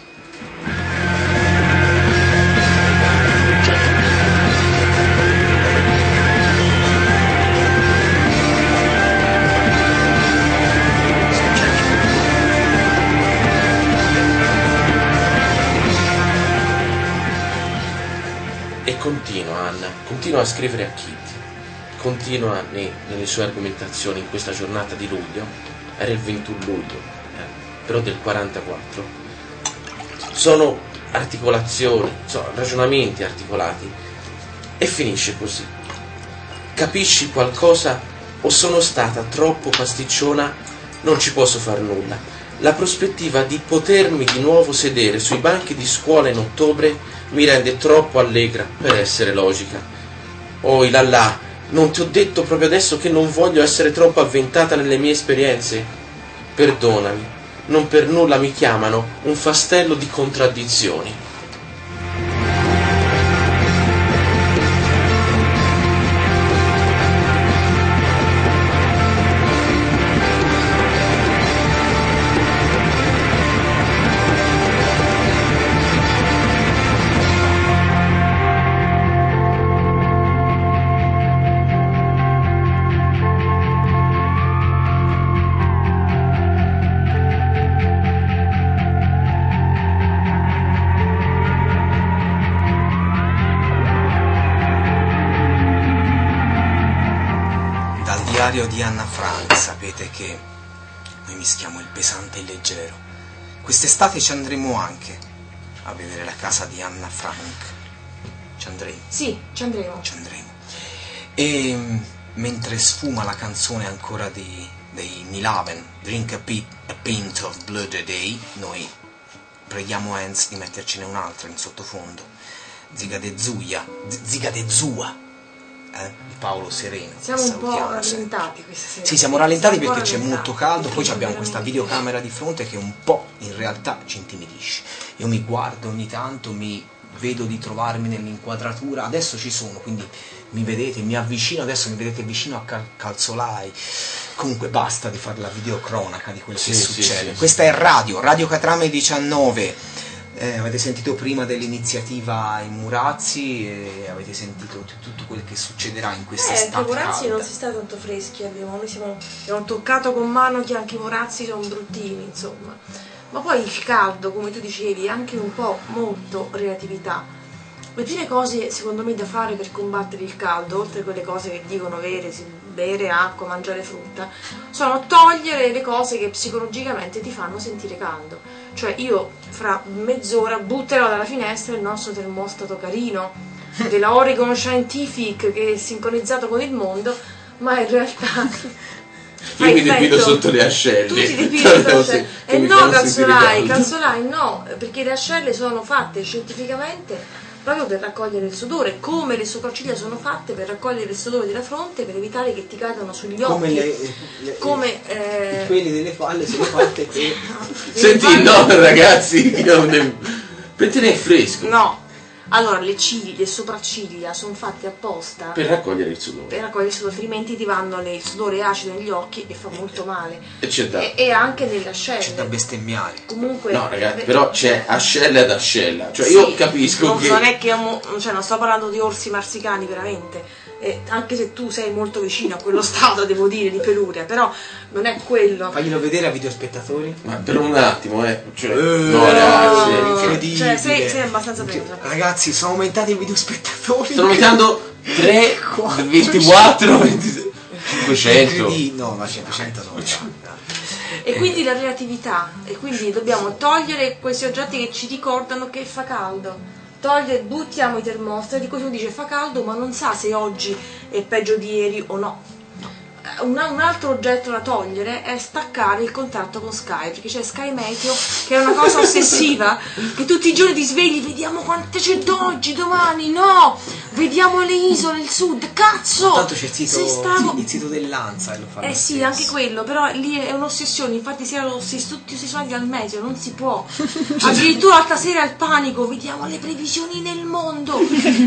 E continua Anna, continua a scrivere a Kitty, continua ne, nelle sue argomentazioni in questa giornata di luglio, era il ventuno luglio, eh, però del quarantaquattro, sono articolazioni, sono ragionamenti articolati, e finisce così. Capisci qualcosa o sono stata troppo pasticciona? Non ci posso far nulla. La prospettiva di potermi di nuovo sedere sui banchi di scuola in ottobre mi rende troppo allegra per essere logica. Oh ilallah, non ti ho detto proprio adesso che non voglio essere troppo avventata nelle mie esperienze? Perdonami, non per nulla mi chiamano un fastello di contraddizioni. Di Anna Frank, sapete che noi mischiamo il pesante e il leggero. Quest'estate ci andremo anche a vedere la casa di Anna Frank. Ci andremo? Sì, ci andremo. Ci andremo. E mentre sfuma la canzone ancora di, dei Nilaven, Drink a, pit, a Pint of Blood a Day, noi preghiamo Hans di mettercene un'altra in sottofondo. Zigadezuia, Zigadezua. Eh, di Paolo Sereno. Siamo un po' rallentati questa sera. Sì, siamo rallentati perché c'è molto caldo, poi abbiamo questa videocamera di fronte che un po' in realtà ci intimidisce. Io mi guardo ogni tanto, mi vedo di trovarmi nell'inquadratura, adesso ci sono, quindi mi vedete, mi avvicino, adesso mi vedete vicino a Cal- Calzolai. Comunque basta di fare la videocronaca di quello Sì, che sì, succede. sì, Questa è Radio, Radio Catrame diciannove. Eh, avete sentito prima dell'iniziativa in Murazzi e avete sentito t- tutto quello che succederà in questa Eh, estate che Murazzi calda. non si sta tanto freschi, abbiamo, noi siamo, abbiamo toccato con mano che anche i Murazzi sono bruttini, insomma. Ma poi il caldo, come tu dicevi, è anche un po' molto relatività. Le prime cose, secondo me, da fare per combattere il caldo, oltre a quelle cose che dicono bere, bere acqua, mangiare frutta, sono togliere le cose che psicologicamente ti fanno sentire caldo. Cioè io fra mezz'ora butterò dalla finestra il nostro termostato carino della Oregon Scientific che è sincronizzato con il mondo, ma in realtà Io mi depido sotto le ascelle. tu ti depili sotto le ascelle. Che E mi no, fanno sentire calzolai, caldo. calzolai no, perché le ascelle sono fatte scientificamente proprio per raccogliere il sudore, come le sopracciglia sono fatte per raccogliere il sudore della fronte per evitare che ti cadano sugli occhi. Come le, le, come eh... i peli delle palle sono fatte per... Senti, no ragazzi, io ne... per tenere fresco. No, allora le ciglia, le sopracciglia sono fatte apposta Per raccogliere il sudore. per raccogliere il sudore, altrimenti ti vanno le- il sudore acido negli occhi e fa molto male. E c'è da... E, e anche nelle ascelle. C'è da bestemmiare. Comunque, No ragazzi, beh, però c'è ascella ad ascella. Cioè sì, io capisco non, che... non è che amo- cioè, non sto parlando di orsi marsicani veramente. Eh, anche se tu sei molto vicino a quello stato, devo dire, di Peluria, però non è quello. Faglielo vedere a videospettatori. Ma per un attimo, eh. Cioè, Eh, no ragazzi. No, incredibile. cioè, sei, sei abbastanza preso. Ragazzi, sono aumentati i videospettatori. Stanno mettendo tre, ventiquattro, ventisei, cinquecento. Incredi- No, ma cinquecento no. E quindi la relatività, e quindi dobbiamo togliere questi oggetti che ci ricordano che fa caldo. Togliere, buttiamo i termostati, di cui uno dice fa caldo ma non sa se oggi è peggio di ieri o no. Un, un altro oggetto da togliere è staccare il contatto con Sky, perché c'è Sky Meteo che è una cosa ossessiva, che tutti i giorni ti svegli, vediamo quante c'è oggi, domani, no, vediamo le isole, il sud, cazzo! Tanto c'è il sito, se stavo... il sito dell'Ansa e lo fa. Eh lo sì, stesso. anche quello, però lì è un'ossessione, infatti si erano tutti ossessionati dal meteo, non si può. Addirittura l'altra sera al panico, vediamo le previsioni nel mondo.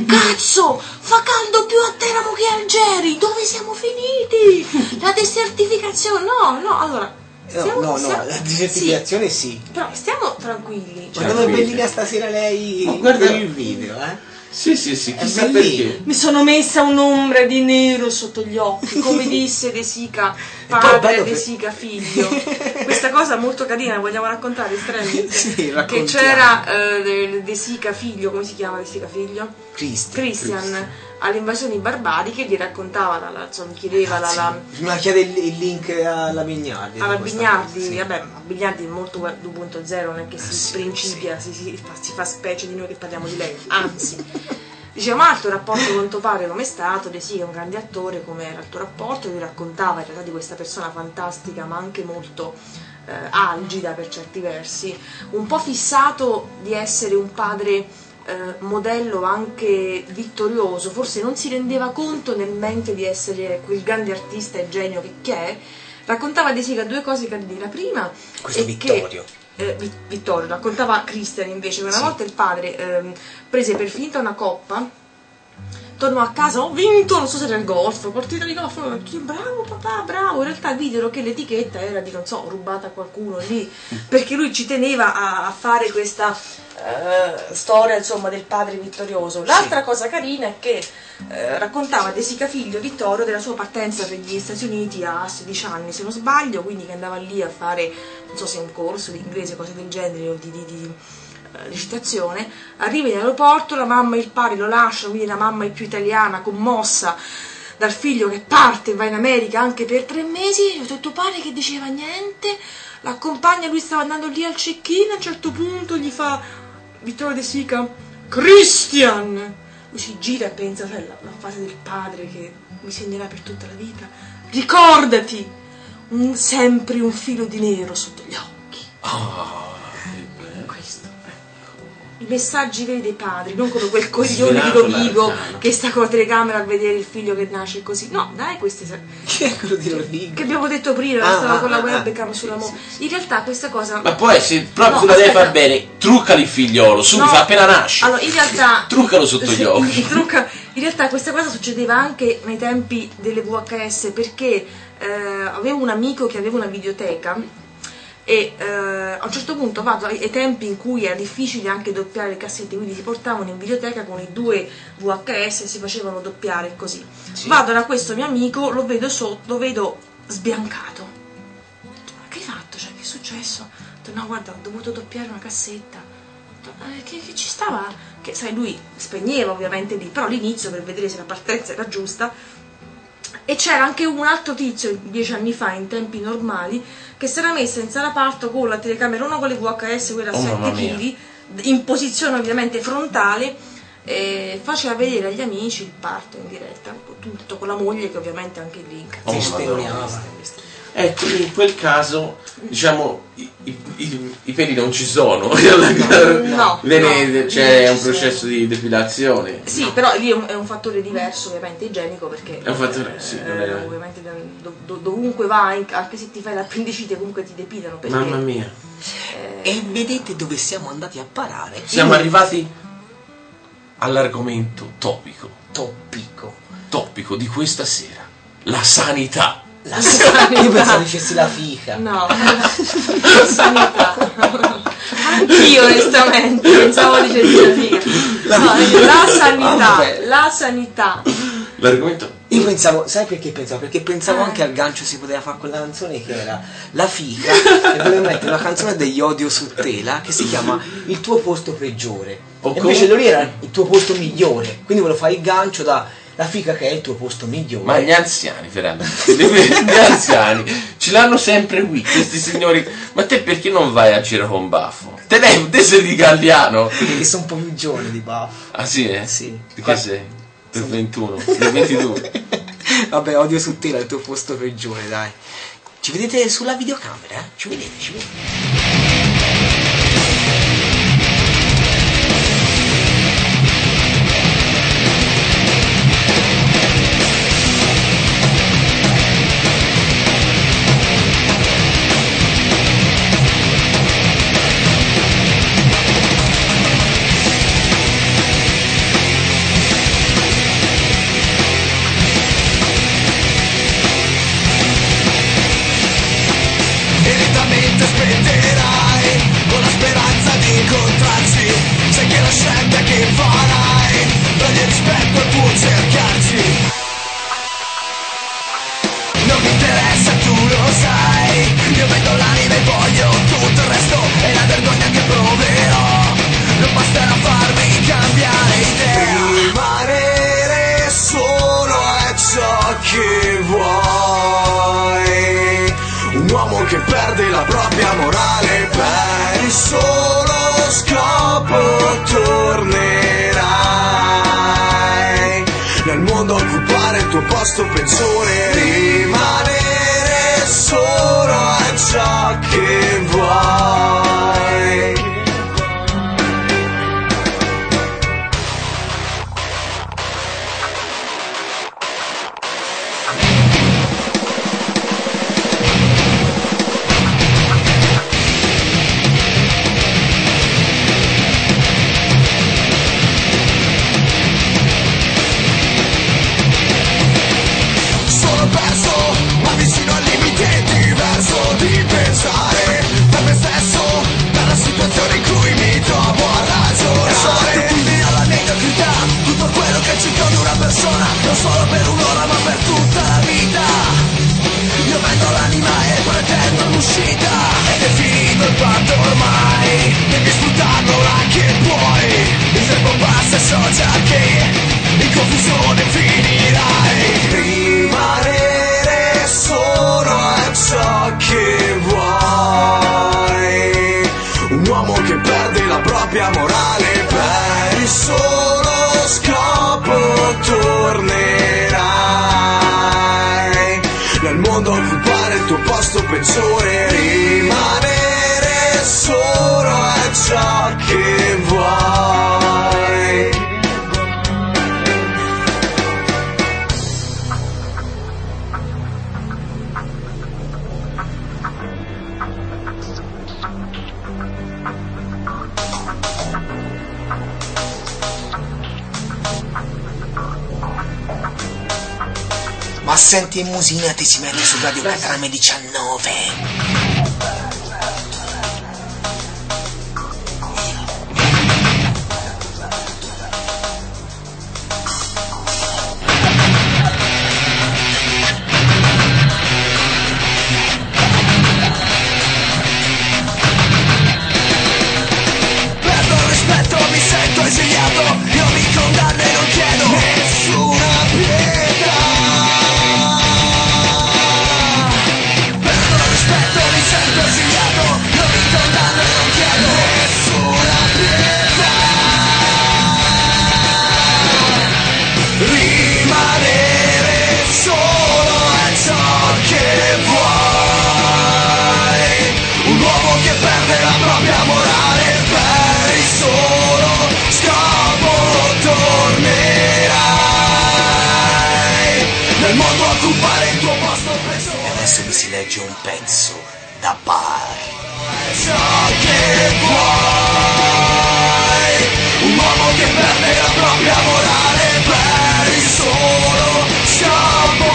Cazzo, fa caldo più a Teramo che a Algeri, dove siamo finiti? La desertificazione, no, no, allora... No, stiamo- no, no, stiamo- la desertificazione sì. sì, però stiamo tranquilli. Ma come è bellina stasera lei Ma guarda- per il video, eh? Sì, sì, sì, È chissà bellino. perché. Mi sono messa un'ombra di nero sotto gli occhi, come disse De Sica poi padre bello e De che- Sica figlio. Questa cosa molto carina, la vogliamo raccontare, Strelli? Sì, Che raccontiamo. c'era eh, De- De Sica figlio, come si chiama De Sica figlio? Cristi. Christian, alle invasioni barbariche, gli raccontava, la, la, insomma, chiedeva la, la, Ma chiede il, il link alla Bignardi. alla questa Bignardi, cosa, sì. vabbè, Bignardi è molto web due punto zero, non è che si Sì, principia, si, si, fa, si fa specie di noi che parliamo di lei, anzi. Diceva, ma il tuo rapporto con tuo padre come è stato? De sì, è un grande attore, come era il tuo rapporto? Lui raccontava in realtà di questa persona fantastica, ma anche molto eh, algida per certi versi, un po' fissato di essere un padre eh, modello anche vittorioso, forse non si rendeva conto nel mente di essere quel grande artista e genio che, che è. Raccontava De Sica due cose cardine. La prima Questo è Vittorio. che eh, Vi- Vittorio, raccontava Christian invece, che una Sì. volta il padre ehm, prese per finta una coppa, tornò a casa, ho vinto, non so se era il golf, partita di golf, che bravo papà, bravo, in realtà videro che l'etichetta era di, non so, rubata a qualcuno lì, perché lui ci teneva a, a fare questa eh, storia, insomma, del padre vittorioso. L'altra cosa carina è che eh, raccontava De Sica figlio Vittorio della sua partenza per gli Stati Uniti a sedici anni, se non sbaglio, quindi che andava lì a fare, non so se un corso di inglese, cose del genere, o di, di, di eh, recitazione. Arriva in aeroporto, la mamma e il padre lo lasciano, quindi la mamma è più italiana, commossa dal figlio che parte e va in America anche per tre mesi. E tuo padre che diceva niente, l'accompagna, lui stava andando lì al check-in, a un certo punto gli fa Vittorio De Sica, Christian! Lui si gira e pensa, sai, la, la fase del padre che mi segnerà per tutta la vita. Ricordati, un, sempre un filo di nero sotto gli occhi. Ah, che bello. Questo, ecco. In messaggi veri dei padri, non come quel coglione di Rovigo che sta con la telecamera a vedere il figlio che nasce così. No, dai, questi chi è quello di Rovigo? Che abbiamo detto prima, ah, stava ah, con la ah, webcam ah, sulla sì, mo. sì, in realtà questa cosa. Ma poi se proprio no, tu la devi aspetta. far bene, truccali il figliolo, subito, No. fa appena nasce. Allora, in realtà truccalo sotto gli occhi. trucca, in realtà questa cosa succedeva anche nei tempi delle V H S, perché eh, avevo un amico che aveva una videoteca e eh, a un certo punto vado ai, ai tempi in cui era difficile anche doppiare le cassette, quindi si portavano in videoteca con i due V H S e si facevano doppiare così. Sì. Vado da questo mio amico, lo vedo sotto, lo vedo sbiancato. Ma che hai fatto? Cioè, che è successo? Ho detto, no, guarda, ho dovuto doppiare una cassetta. Ho detto, eh, che, che ci stava? Che sai, lui spegneva ovviamente lì, però all'inizio per vedere se la partenza era giusta. E c'era anche un altro tizio dieci anni fa, in tempi normali, che si era messa in sala parto con la telecamera, una con le V H S, quella a oh, sette chili, in posizione ovviamente frontale, e faceva vedere agli amici il parto in diretta, tutto, con la moglie che ovviamente anche lì incazzava. Ecco, in quel caso, diciamo, i, i, i peli non ci sono, no, le, no, c'è un processo sono. di depilazione. Sì, però lì è un, è un fattore diverso, ovviamente igienico, perché è un fattore, eh, sì, non è... ovviamente do, do, dovunque vai, anche se ti fai l'appendicite, comunque ti depilano. Perché, mamma mia. Eh, e vedete dove siamo andati a parare? Siamo Io... arrivati all'argomento topico. Topico. Topico di questa sera. La sanità. La sanità. Io pensavo dicessi la fica. No, la sanità. Anch'io onestamente pensavo dicessi la fica. La, no, la sanità. Vabbè. La sanità. L'argomento? Io pensavo, sai perché pensavo? Perché pensavo eh. anche al gancio si poteva fare quella canzone che era La fica e volevo mettere una canzone degli Odio su Tela che si chiama Il tuo posto peggiore. O e invece lì era il tuo posto migliore. Quindi volevo fare il gancio da La fica che è il tuo posto migliore. Ma gli anziani, Fernando, gli anziani ce l'hanno sempre qui, questi signori. Ma te perché non vai a girare con Baffo? Te ne te sei di Galliano? Perché sono un po' più giovane di Baffo. Ah sì, eh? Sì. Perché Qua... sei? Del ventuno, del ventidue. Vabbè, Odio su Tela è il tuo posto peggiore, dai. Ci vedete sulla videocamera? Eh? Ci vedete, ci vedete. Che perde la propria morale per il solo scopo tornerai nel mondo a occupare il tuo posto peggiore, rimanere solo è ciò che vuoi. Non solo per un'ora ma per tutta la vita. Io vendo l'anima e pretendo un'uscita. Ed è finito il patto ormai. Devi sfruttarlo ora che puoi. Il tempo passa e so già che in confusione finirai. Rimanere solo è ciò che vuoi. Un uomo che perde la propria morale per il solo scopo tornerai nel mondo a occupare il tuo posto peggiore, rimanere solo è ciò che vuoi. Ma senti Musina, ti si mette su Radio Catrame diciannove. Esiliato, io mi condanno e non chiedo nessuna pietà. Perdo il rispetto, mi sento esiliato, io mi condanno e non chiedo nessuna pietà. Rimanere solo è ciò che vuoi. Un uomo che perde la propria morale per il solo scopo tornerai nel mondo a occupare il tuo posto preso. E adesso vi si legge un pezzo da bar. Ciò che vuoi, un uomo che perde la propria morale per il solo scopo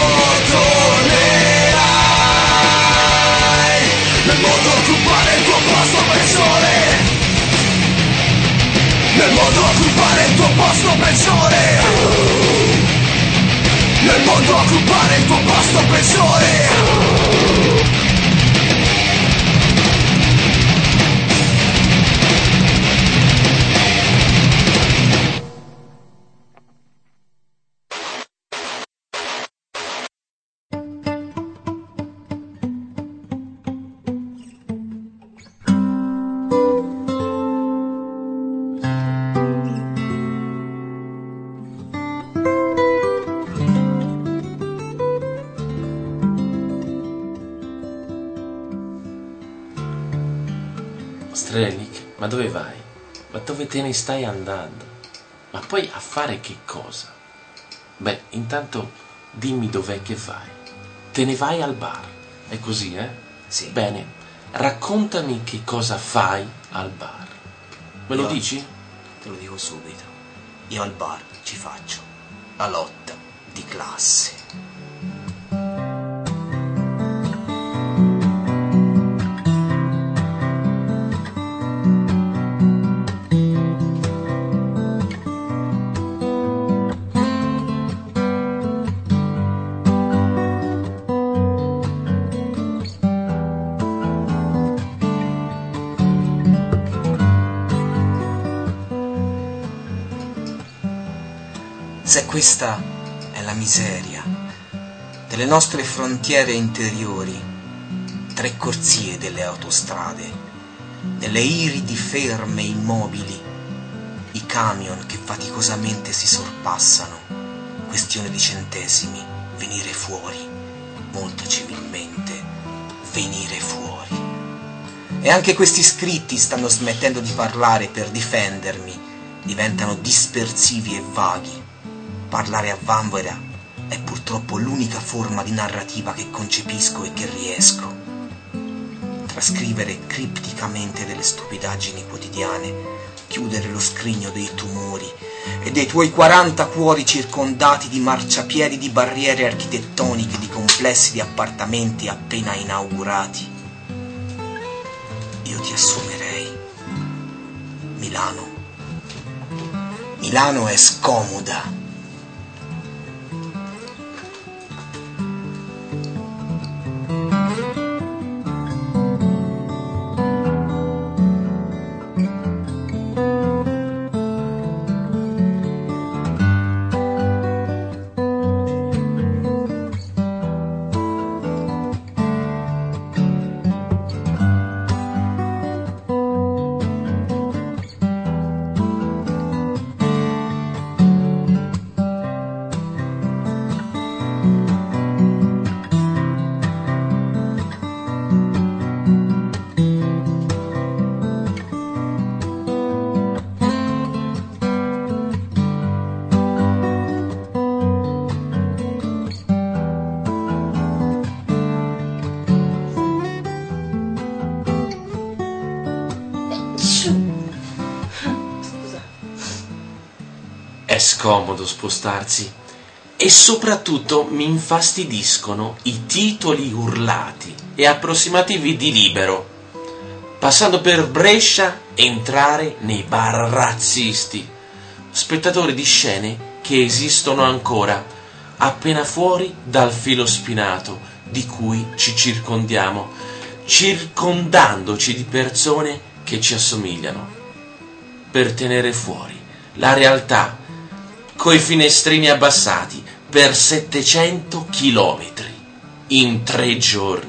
tornerai nel mondo a occupare il tuo posto peggiore. Nel mondo a occupare il tuo posto peggiore. Nel mondo a occupare il tuo posto peggiore. Strelic, ma dove vai? Ma dove te ne stai andando? Ma poi a fare che cosa? Beh, intanto dimmi dov'è che vai. Te ne vai al bar, è così, eh? Sì. Bene, raccontami che cosa fai al bar. Me lo Io- dici? Te lo dico subito. Io al bar ci faccio la lotta di classe. Se questa è la miseria delle nostre frontiere interiori, tre corsie delle autostrade, delle iridi ferme immobili, i camion che faticosamente si sorpassano, questione di centesimi, venire fuori, molto civilmente, venire fuori. E anche questi scritti stanno smettendo di parlare per difendermi, diventano dispersivi e vaghi. Parlare a vanvera è purtroppo l'unica forma di narrativa che concepisco e che riesco. Trascrivere cripticamente delle stupidaggini quotidiane, chiudere lo scrigno dei tumori e dei tuoi quaranta cuori circondati di marciapiedi di barriere architettoniche, di complessi di appartamenti appena inaugurati. Io ti assumerei. Milano. Milano è scomoda. È scomodo spostarsi. E E soprattutto mi infastidiscono i titoli urlati e approssimativi di Libero, passando per Brescia, entrare nei bar razzisti, spettatori di scene che esistono ancora, appena fuori dal filo spinato di cui ci circondiamo, circondandoci di persone che ci assomigliano, per tenere fuori la realtà coi finestrini abbassati per settecento chilometri in tre giorni.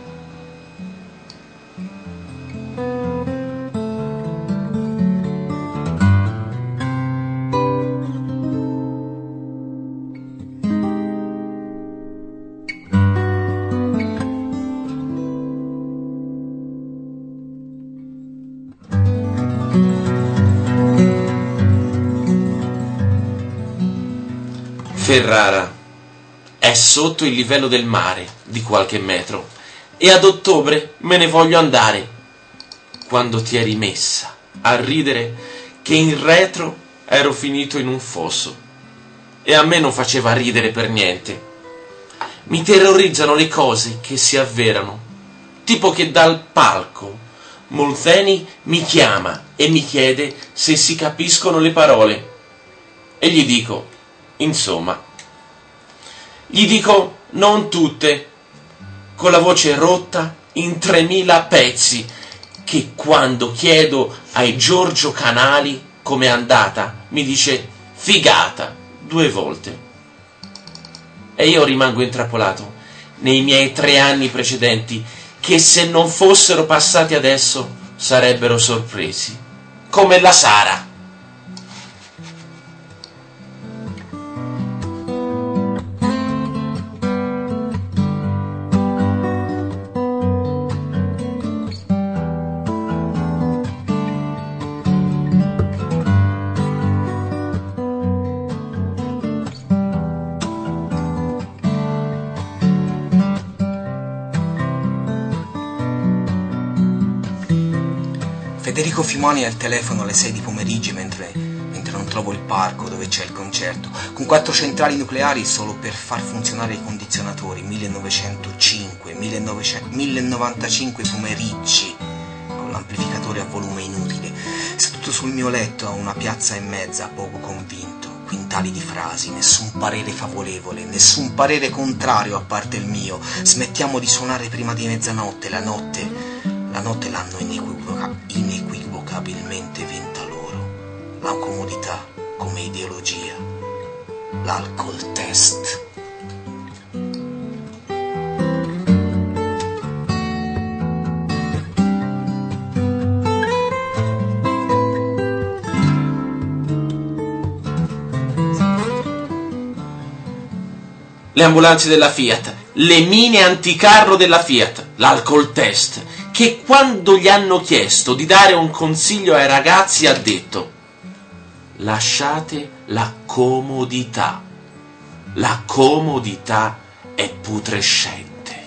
Ferrara è sotto il livello del mare di qualche metro e ad ottobre me ne voglio andare, quando ti eri messa a ridere che in retro ero finito in un fosso, e a me non faceva ridere per niente. Mi terrorizzano le cose che si avverano, tipo che dal palco Molteni mi chiama e mi chiede se si capiscono le parole, e gli dico insomma, gli dico non tutte, con la voce rotta in tremila pezzi, che quando chiedo ai Giorgio Canali com'è andata, mi dice figata due volte. E io rimango intrappolato nei miei tre anni precedenti, che se non fossero passati adesso sarebbero sorpresi, come la Sara. Federico Fimoni al telefono alle sei di pomeriggio mentre, mentre non trovo il parco dove c'è il concerto, con quattro centrali nucleari solo per far funzionare i condizionatori, millenovecentocinque, millenovanta-cinque pomeriggi, con l'amplificatore a volume inutile, seduto sul mio letto a una piazza e mezza, poco convinto, quintali di frasi, nessun parere favorevole, nessun parere contrario a parte il mio, smettiamo di suonare prima di mezzanotte, la notte... La notte l'hanno inequivoca- inequivocabilmente vinta loro. La comodità come ideologia. L'alcol test. Le ambulanze della Fiat, le mine anticarro della Fiat, l'alcol test, che quando gli hanno chiesto di dare un consiglio ai ragazzi ha detto: lasciate la comodità, la comodità è putrescente.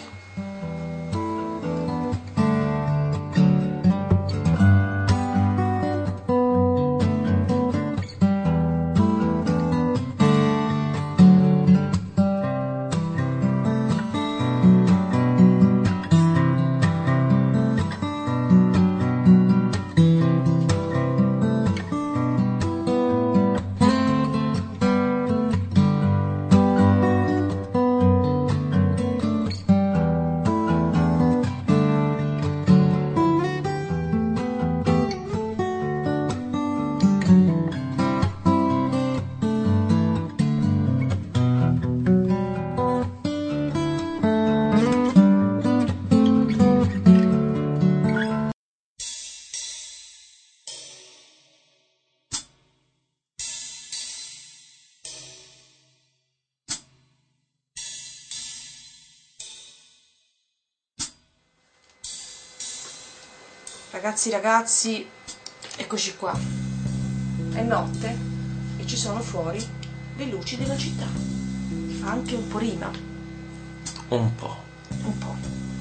Ragazzi, ragazzi, eccoci qua. È notte e ci sono fuori le luci della città. Fa anche un po' rima. Un po'. Un po'.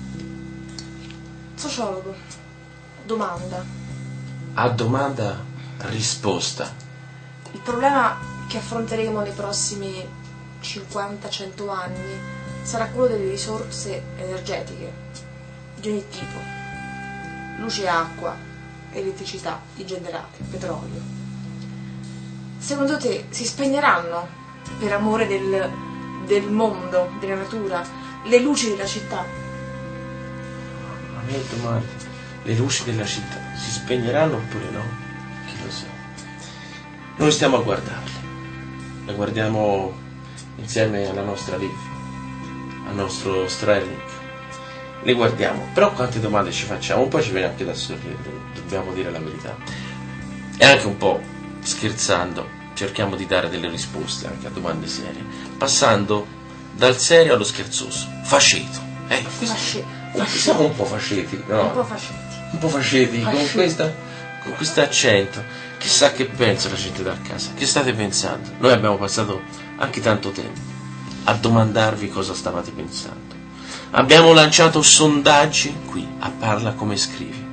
Sociologo, domanda. A domanda, risposta. Il problema che affronteremo nei prossimi cinquanta cento anni sarà quello delle risorse energetiche di ogni tipo, luce e acqua, elettricità, i generati, petrolio. Secondo te si spegneranno per amore del, del mondo, della natura, le luci della città? La mia domanda, le luci della città si spegneranno oppure no? Chi lo sa? Noi stiamo a guardarle, le guardiamo insieme alla nostra Liv, al nostro Sterling, le guardiamo, però quante domande ci facciamo, un po' ci viene anche da sorridere, dobbiamo dire la verità, e anche un po' scherzando cerchiamo di dare delle risposte anche a domande serie, passando dal serio allo scherzoso, fasceto, eh? Fasce- siamo un po' fasceti, no? Un po' fascetti. Un po' fasceti, con Fascetti. questa, con questo accento, chissà che pensa la gente da casa, che state pensando? Noi abbiamo passato anche tanto tempo a domandarvi cosa stavate pensando. Abbiamo lanciato sondaggi qui a Parla Come Scrivi.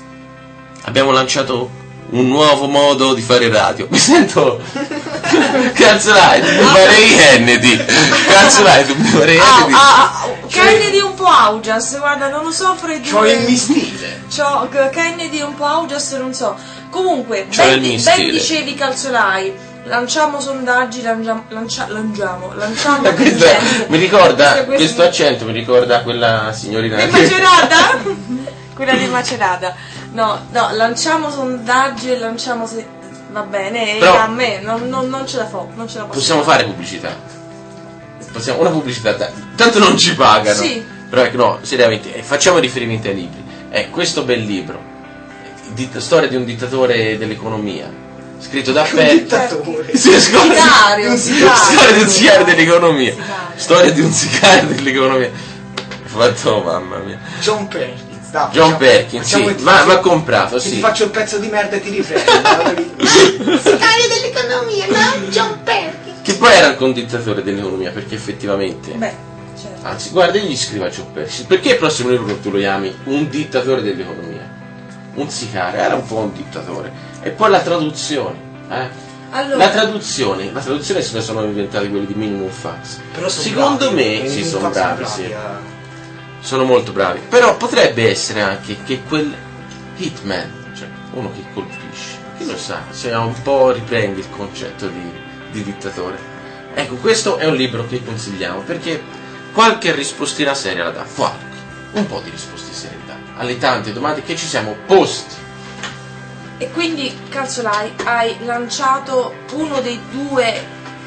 Abbiamo lanciato un nuovo modo di fare radio. Mi sento cazzolai, tu farei Kennedy. Cazzolai, tu farei Kennedy. Ah, ah, Kennedy un po' Augias, guarda, non lo so fra i due. C'ho il mio stile. C'ho Kennedy un po' Augias, non so. Comunque, C'ho ben, il mio ben stile. dicevi calzolai, lanciamo sondaggi, lanciamo, lancia, lanciamo, lanciamo Questo gente. mi ricorda, Questo- questo- questo accento mi ricorda quella signorina Di Macerata? Quella di Macerata. No, no, lanciamo sondaggi e lanciamo se... va bene, e Però- a me non, non, non ce la fa, non ce la posso Possiamo fare pubblicità. Possiamo, una pubblicità, da- tanto non ci pagano. Sì. Però ecco, no, seriamente, eh, facciamo riferimento ai libri. Eh, questo bel libro, eh, di- storia di un dittatore dell'economia, scritto da Perkin. Dittatore. Sì, scusa. Sicario, sicario. Storia di un sicario dell'economia. Sicario. Storia di un sicario dell'economia. Fatto, mamma mia. John Perkins. Dai, John facciamo- Perkins, facciamo sì, che- ma ma ha comprato, che Ti sì. faccio il pezzo di merda e ti riprendo. Sicario dell'economia, no? John Perkins. Che poi era anche un dittatore dell'economia, perché effettivamente. Beh, certo. Anzi, guarda, gli scriva John Perkins. Perché il prossimo libro che tu lo chiami un dittatore dell'economia? Un sicario, era un po' un dittatore. E poi la traduzione, eh? Allora, La traduzione, la traduzione se la sono inventati quelli di Minimum Fax. Però sono Secondo bravi, me, eh, sì, in sono faccia bravi, sì. a- Sono molto bravi. Però potrebbe essere anche che quel hitman, cioè uno che colpisce, chi lo sa, se un po' riprende il concetto di, di dittatore. Ecco, questo è un libro che consigliamo perché qualche rispostina seria la dà, qualche, un po' di risposte serie dà alle tante domande che ci siamo posti. e quindi, calzolai, hai lanciato uno dei due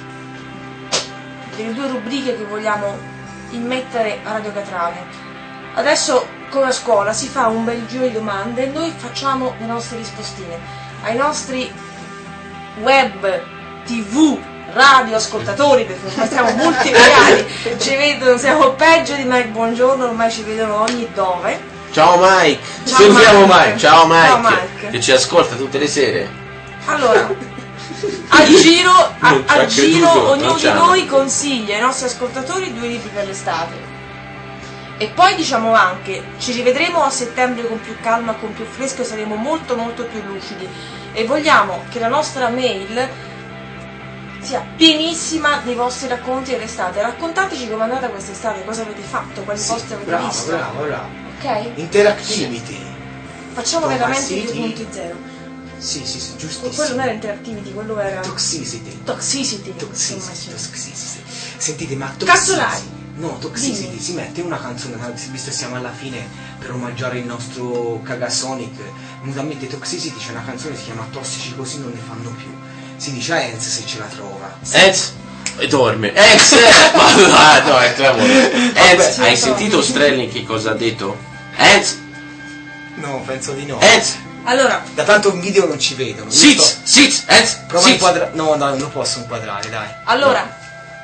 delle due rubriche che vogliamo immettere a Radio Catrame. Adesso, come a scuola, si fa un bel giro di domande e noi facciamo le nostre rispostine. Ai nostri web, tv, radio ascoltatori, perché ormai siamo multimediali, ci vedono, siamo peggio di Mike Buongiorno, ormai ci vedono ogni dove. Ciao Mike, Ciao salutiamo Mike. Mike, ciao Mike, Ciao Mike. che ci ascolta tutte le sere. Allora, a giro, a, Non ci a ha giro creduto, ognuno non di ci ha. noi consiglia ai nostri ascoltatori due libri per l'estate. E poi diciamo anche, ci rivedremo a settembre con più calma, con più fresco e saremo molto molto più lucidi. E vogliamo che la nostra mail sia pienissima dei vostri racconti dell'estate. Raccontateci come è andata quest'estate, cosa avete fatto, quali Sì, posti avete bravo, visto. bravo, bravo. Ok? Interactivity. Facciamo Thomas veramente City. due punto zero. Sì, sì, sì, Quello giustissimo. non era interactivity, quello era Toxicity. toxicity. Toxicity, Insomma, sì. toxicity. Sentite, ma Cazzolai. Toxicity. No, Toxicity, Dimmi. si mette una canzone, visto che siamo alla fine per omaggiare il nostro Cagasonic, venuta Toxicity, c'è una canzone che si chiama Tossici così non ne fanno più. Si dice a Enz se ce la trova. Enz e dorme. Enz, ma no, è clamoroso. Enz, hai sentito Strelling che cosa ha detto? Enz, No, penso di no. Enz, Allora, Da tanto in video non ci vedono. Io sit, sto- sit, Enz, Prova a sit. inquadrare. No, no, non lo posso inquadrare, dai. allora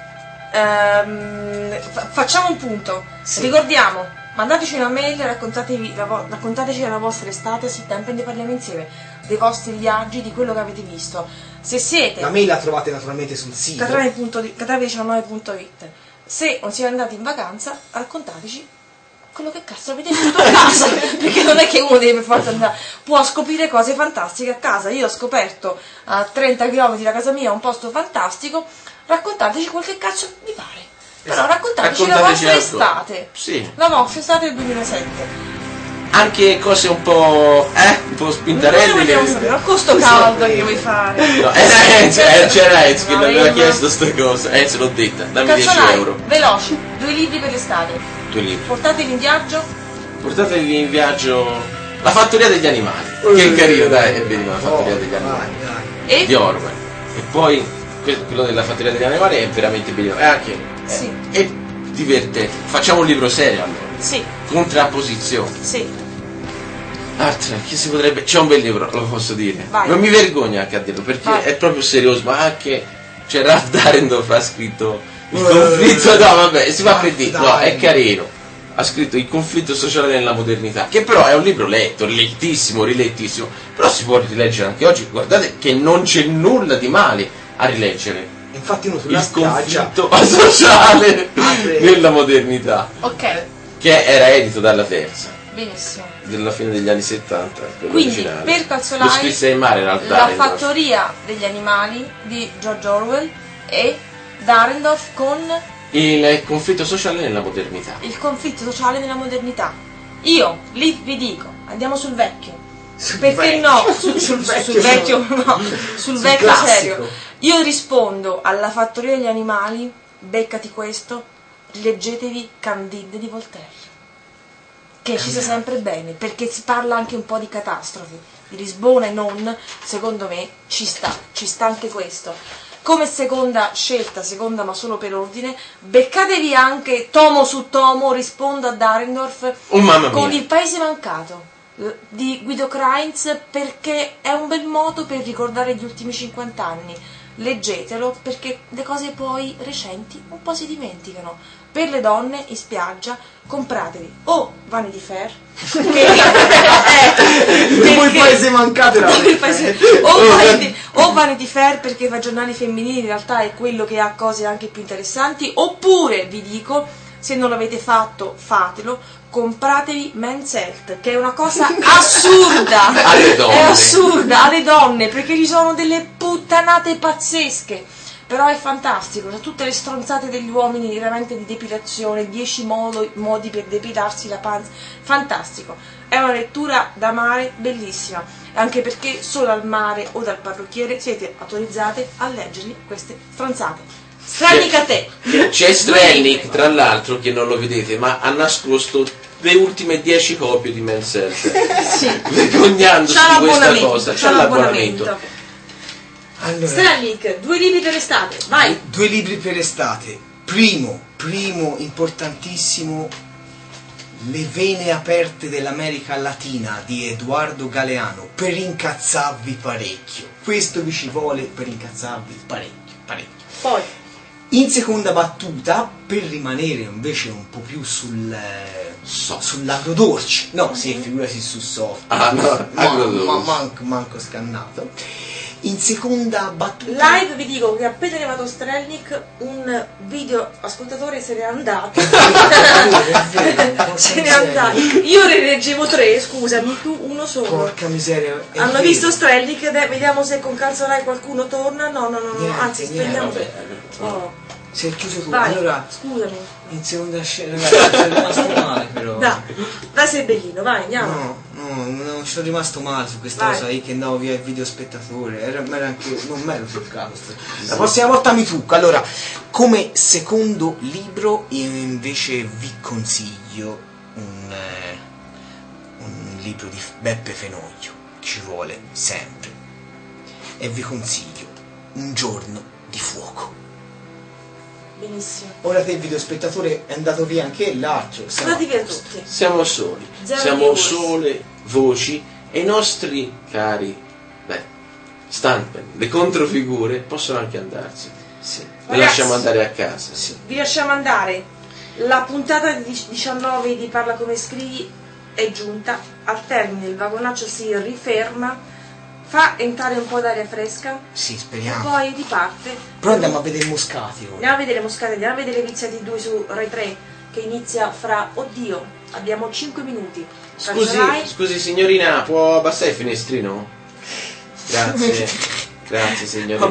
ehm, fa- facciamo un punto. Sì. Ricordiamo, mandateci una mail, raccontatevi la vo- raccontateci la vostra estate a settembre e ne parliamo insieme. Dei vostri viaggi, di quello che avete visto. Se siete La mail la trovate naturalmente sul sito. catrave diciannove punto it, se non siete andati in vacanza, raccontateci quello che cazzo avete fatto a casa, perché non è che uno deve per forza andare, può scoprire cose fantastiche a casa. Io ho scoperto a trenta chilometri da casa mia un posto fantastico, raccontateci quel che cazzo vi pare. Però raccontateci, Raccontateci la vostra alcol. estate. Sì. La vostra estate del duemilasette. Anche cose un po'. eh? Un po' Noi spintarelle. vogliamo sapere, ma con sto caldo che vuoi fare? No, eh, Enzo, eh, c'era Enzo che No, l'aveva io- chiesto sta cosa. Enzo l'ho detta, dammi dieci Calzolai, euro. veloci, due libri per l'estate. Due libri. Portatevi in viaggio. Portatevi in viaggio. La fattoria degli animali. Che carino, dai, è bellino la fattoria degli animali. E? Di Orwell. E poi que- quello della fattoria degli animali è veramente bellino. È anche. Sì. È divertente. Facciamo un libro serio allora. Sì, Contrapposizione. sì. Altra, chi si potrebbe. C'è un bel libro, lo posso dire. Vai. Non mi vergogno anche a dirlo perché Vai. è proprio serioso, ma anche. Cioè Ralph Darendorf ha scritto il conflitto. No, vabbè, si fa per dire. No, è carino. Ha scritto Il conflitto sociale nella modernità, che però è un libro letto, lettissimo, rilettissimo, però si può rileggere anche oggi. Guardate che non c'è nulla di male a rileggere Infatti uno sulla il spiaggia conflitto sociale apre- nella modernità, Ok, che era edito dalla Terza, benissimo. della fine degli anni settanta, quello Quindi, originale. per Lo Calzolai, scrisse in mare Ralph La Darendorf. fattoria degli animali di George Orwell e Darendorf con Il conflitto sociale nella modernità. il conflitto sociale nella modernità. Io lì vi dico, andiamo sul vecchio. Perché vecchio. no? Sul, sul- sul vecchio, no, sul vecchio classico. serio. Io rispondo alla fattoria degli animali, beccati questo, leggetevi Candide di Voltaire. Che ci sta sempre bene, perché si parla anche un po' di catastrofi, di Lisbona e non, secondo me ci sta, ci sta anche questo. Come seconda scelta, seconda ma solo per ordine, beccatevi anche tomo su tomo, rispondo a Darendorf Oh mamma mia. con Il paese mancato eh, di Guido Kreintz, perché è un bel modo per ricordare gli ultimi cinquanta anni. Leggetelo perché le cose poi recenti un po' si dimenticano. Per le donne in spiaggia compratevi o Vanity Fair che eh, Poi il perché- paese mancato era o, il paese- o Vanity, o Vanity Fair perché fa giornali femminili, in realtà è quello che ha cose anche più interessanti. Oppure vi dico, se non l'avete fatto fatelo, compratevi Men's Health, che è una cosa assurda. Alle donne. È assurda alle donne, perché ci sono delle puttanate pazzesche. Però è fantastico, c'è tutte le stronzate degli uomini veramente di depilazione, dieci modi per depilarsi la panza, fantastico. È una lettura da mare bellissima, anche perché solo al mare o dal parrucchiere siete autorizzate a leggerli queste stronzate. Stranic a te! C'è Strelnik, tra l'altro, che non lo vedete, ma ha nascosto le ultime dieci copie di Men's Health. Sì. Vergognandosi C'ha di questa l'abbonamento, cosa. c'ha C'ha l'abbonamento. l'abbonamento. Allora, Stranic, due libri per estate, vai! due libri per estate. Primo, primo, importantissimo, Le vene aperte dell'America Latina di Edoardo Galeano, per incazzarvi parecchio. Questo vi ci vuole per incazzarvi parecchio, parecchio. Poi, In seconda battuta, per rimanere invece un po' più sul eh, sull'agrodolce, no, sì, figurati sul soft, Ah, no, ma, agrodolce. ma manco, manco scannato. In seconda battuta, live vi dico che appena arrivato Strelnik, un video ascoltatore se n'è andato. Se n'è andato. Io ne leggevo tre, scusami, tu uno solo. porca miseria, è Hanno vero. visto Strelnik, ed è- vediamo se con Calzolai qualcuno torna. No, no, no, no, Niente, anzi, niente. spegniamo. vabbè. Oh, Sei chiuso tu. vai, Allora, scusami. in seconda scena, ragazzi, sono rimasto male però. Dai, vai sei bellino, vai, andiamo. No, no, non ci sono rimasto male su questa Vai. cosa io che andavo via il video spettatore, era, ma era anche, non mi ero truccato. sto- La prossima volta mi trucco. Allora, come secondo libro io invece vi consiglio un, eh, un libro di Beppe Fenoglio, ci vuole sempre, e vi consiglio Un giorno di fuoco. Benissimo. Ora te video spettatore è andato via anche l'altro. siamo Andati a via posto. tutti. Siamo soli, Zero siamo viewers. sole voci e i nostri cari, beh, stuntman, le controfigure possono anche andarsi. Sì. Le Ragazzi, lasciamo andare a casa. Sì. Vi lasciamo andare. La puntata di diciannove di Parla come scrivi è giunta al termine, il vagonaccio si riferma, fa entrare un po' d'aria fresca Sì, e speriamo. poi riparte. Però andiamo a vedere i Moscati ora. Andiamo a vedere Moscati, andiamo a vedere Viziati due su Rai tre, che inizia fra, oddio, abbiamo cinque minuti. Scusi, Calzolai, scusi signorina, può abbassare il finestrino? Grazie, grazie signorina. Vabbè,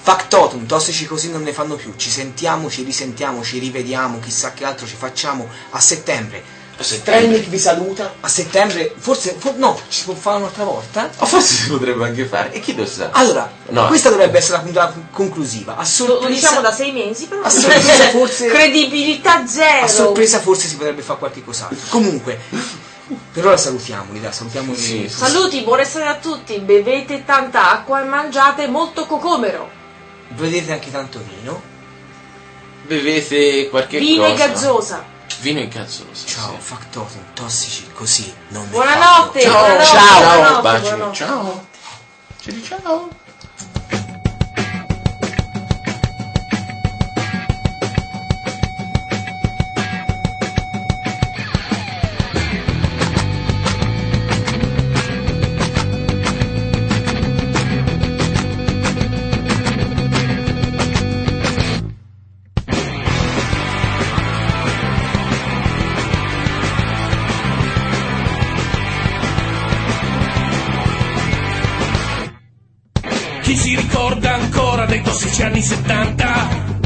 Factotum, Tossici così non ne fanno più. Ci sentiamo, ci risentiamo, ci rivediamo, chissà che altro ci facciamo a settembre. A settembre Trennick vi saluta. A settembre, forse, for, no, ci si può fare un'altra volta? O forse si potrebbe anche fare, e chi lo sa? Allora, no. questa dovrebbe essere la puntata conclusiva. A sorpresa, lo diciamo da sei mesi, però. A sorpresa forse. Credibilità zero. A sorpresa forse si potrebbe fare qualche cos'altro. Comunque, per ora salutiamoli, dai, salutiamoli. Sì, sì. Saluti, buona estate a tutti, bevete tanta acqua e mangiate molto cocomero. Bevete anche tanto vino. Bevete qualche Vino cosa. e gazzosa. Vino e gazzosa. Ciao, sì. Factotum, Tossici così non ne Buonanotte. fanno. Ciao, buonanotte, ciao, buonanotte, baci, buonanotte. ciao. Ciao, ciao. Chi si ricorda ancora dei tossici anni settanta?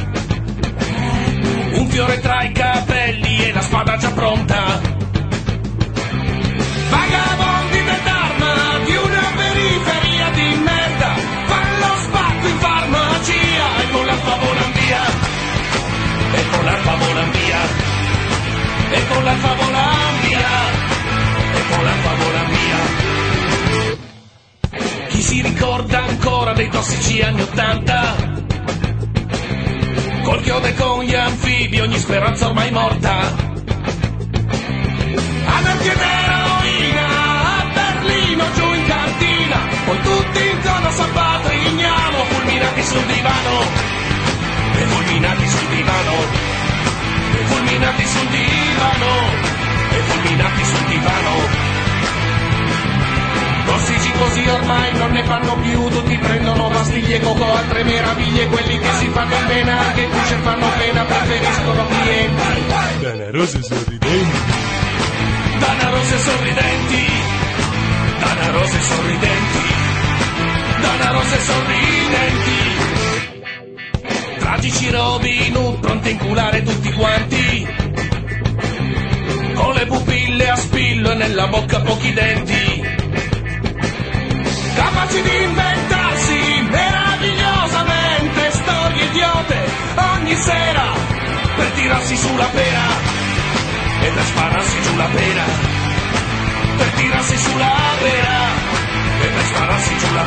Un fiore tra i capelli e la spada già pronta. Vagabondi del Dharma di una periferia di merda. Fanno spacco in farmacia e con l'alfa volan via. E con l'alfa volan via. E con l'alfa volan via. E con l'alfa volan via. Chi si ricorda ancora dei tossici anni ottanta? Col chiodo e con gli anfibi, ogni speranza ormai morta. Anarchia ed eroina, a Berlino giù in cantina. Poi tutti in cono s'appatrigniamo, fulminati sul divano. E fulminati sul divano. E fulminati sul divano. E fulminati sul divano. Tossici così ormai non ne fanno più, tutti prendono pastiglie, coco, altre meraviglie, quelli che si fanno in pena, anche i pusher fanno pena, preferiscono clienti. Danarose sorridenti. Danarose sorridenti. Danarose sorridenti. Danarose sorridenti. Tragici Robin Hood, pronti a inculare tutti quanti, con le pupille a spillo e nella bocca pochi denti. Capaci di inventarsi meravigliosamente storie idiote ogni sera per tirarsi sulla pera e per spararsi giù la pera, per tirarsi sulla pera e per spararsi giù la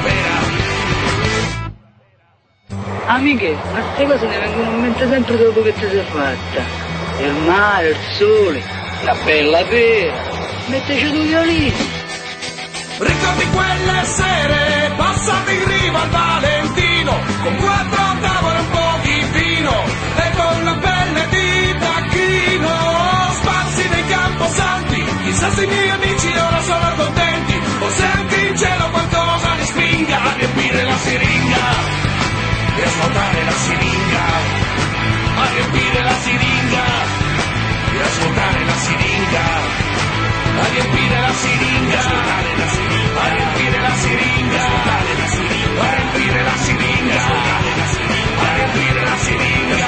pera. Amiche, ma queste cose ne vengono in mente sempre dopo che ti sei fatta. Il mare, il sole, la bella pera, metteci due violini. Ricordi quelle sere passate in riva al Valentino, con quattro tavole e un po' di vino, e con la pelle di tacchino, sparsi nei camposanti. Chissà se i miei amici ora sono contenti, o se anche in cielo qualcosa li spinga a riempire la siringa, e a svuotare la siringa, a riempire la siringa, e a svuotare la siringa. A riempire la siringa, a riempire la siringa, a riempire la siringa, a riempire la siringa.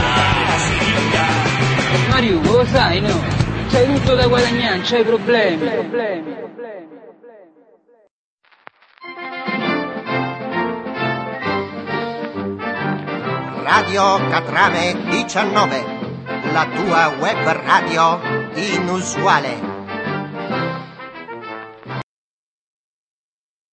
Mario, lo sai, no? C'hai tutto da guadagnare, non c'hai problemi. Radio Catrame diciannove, la tua web radio inusuale.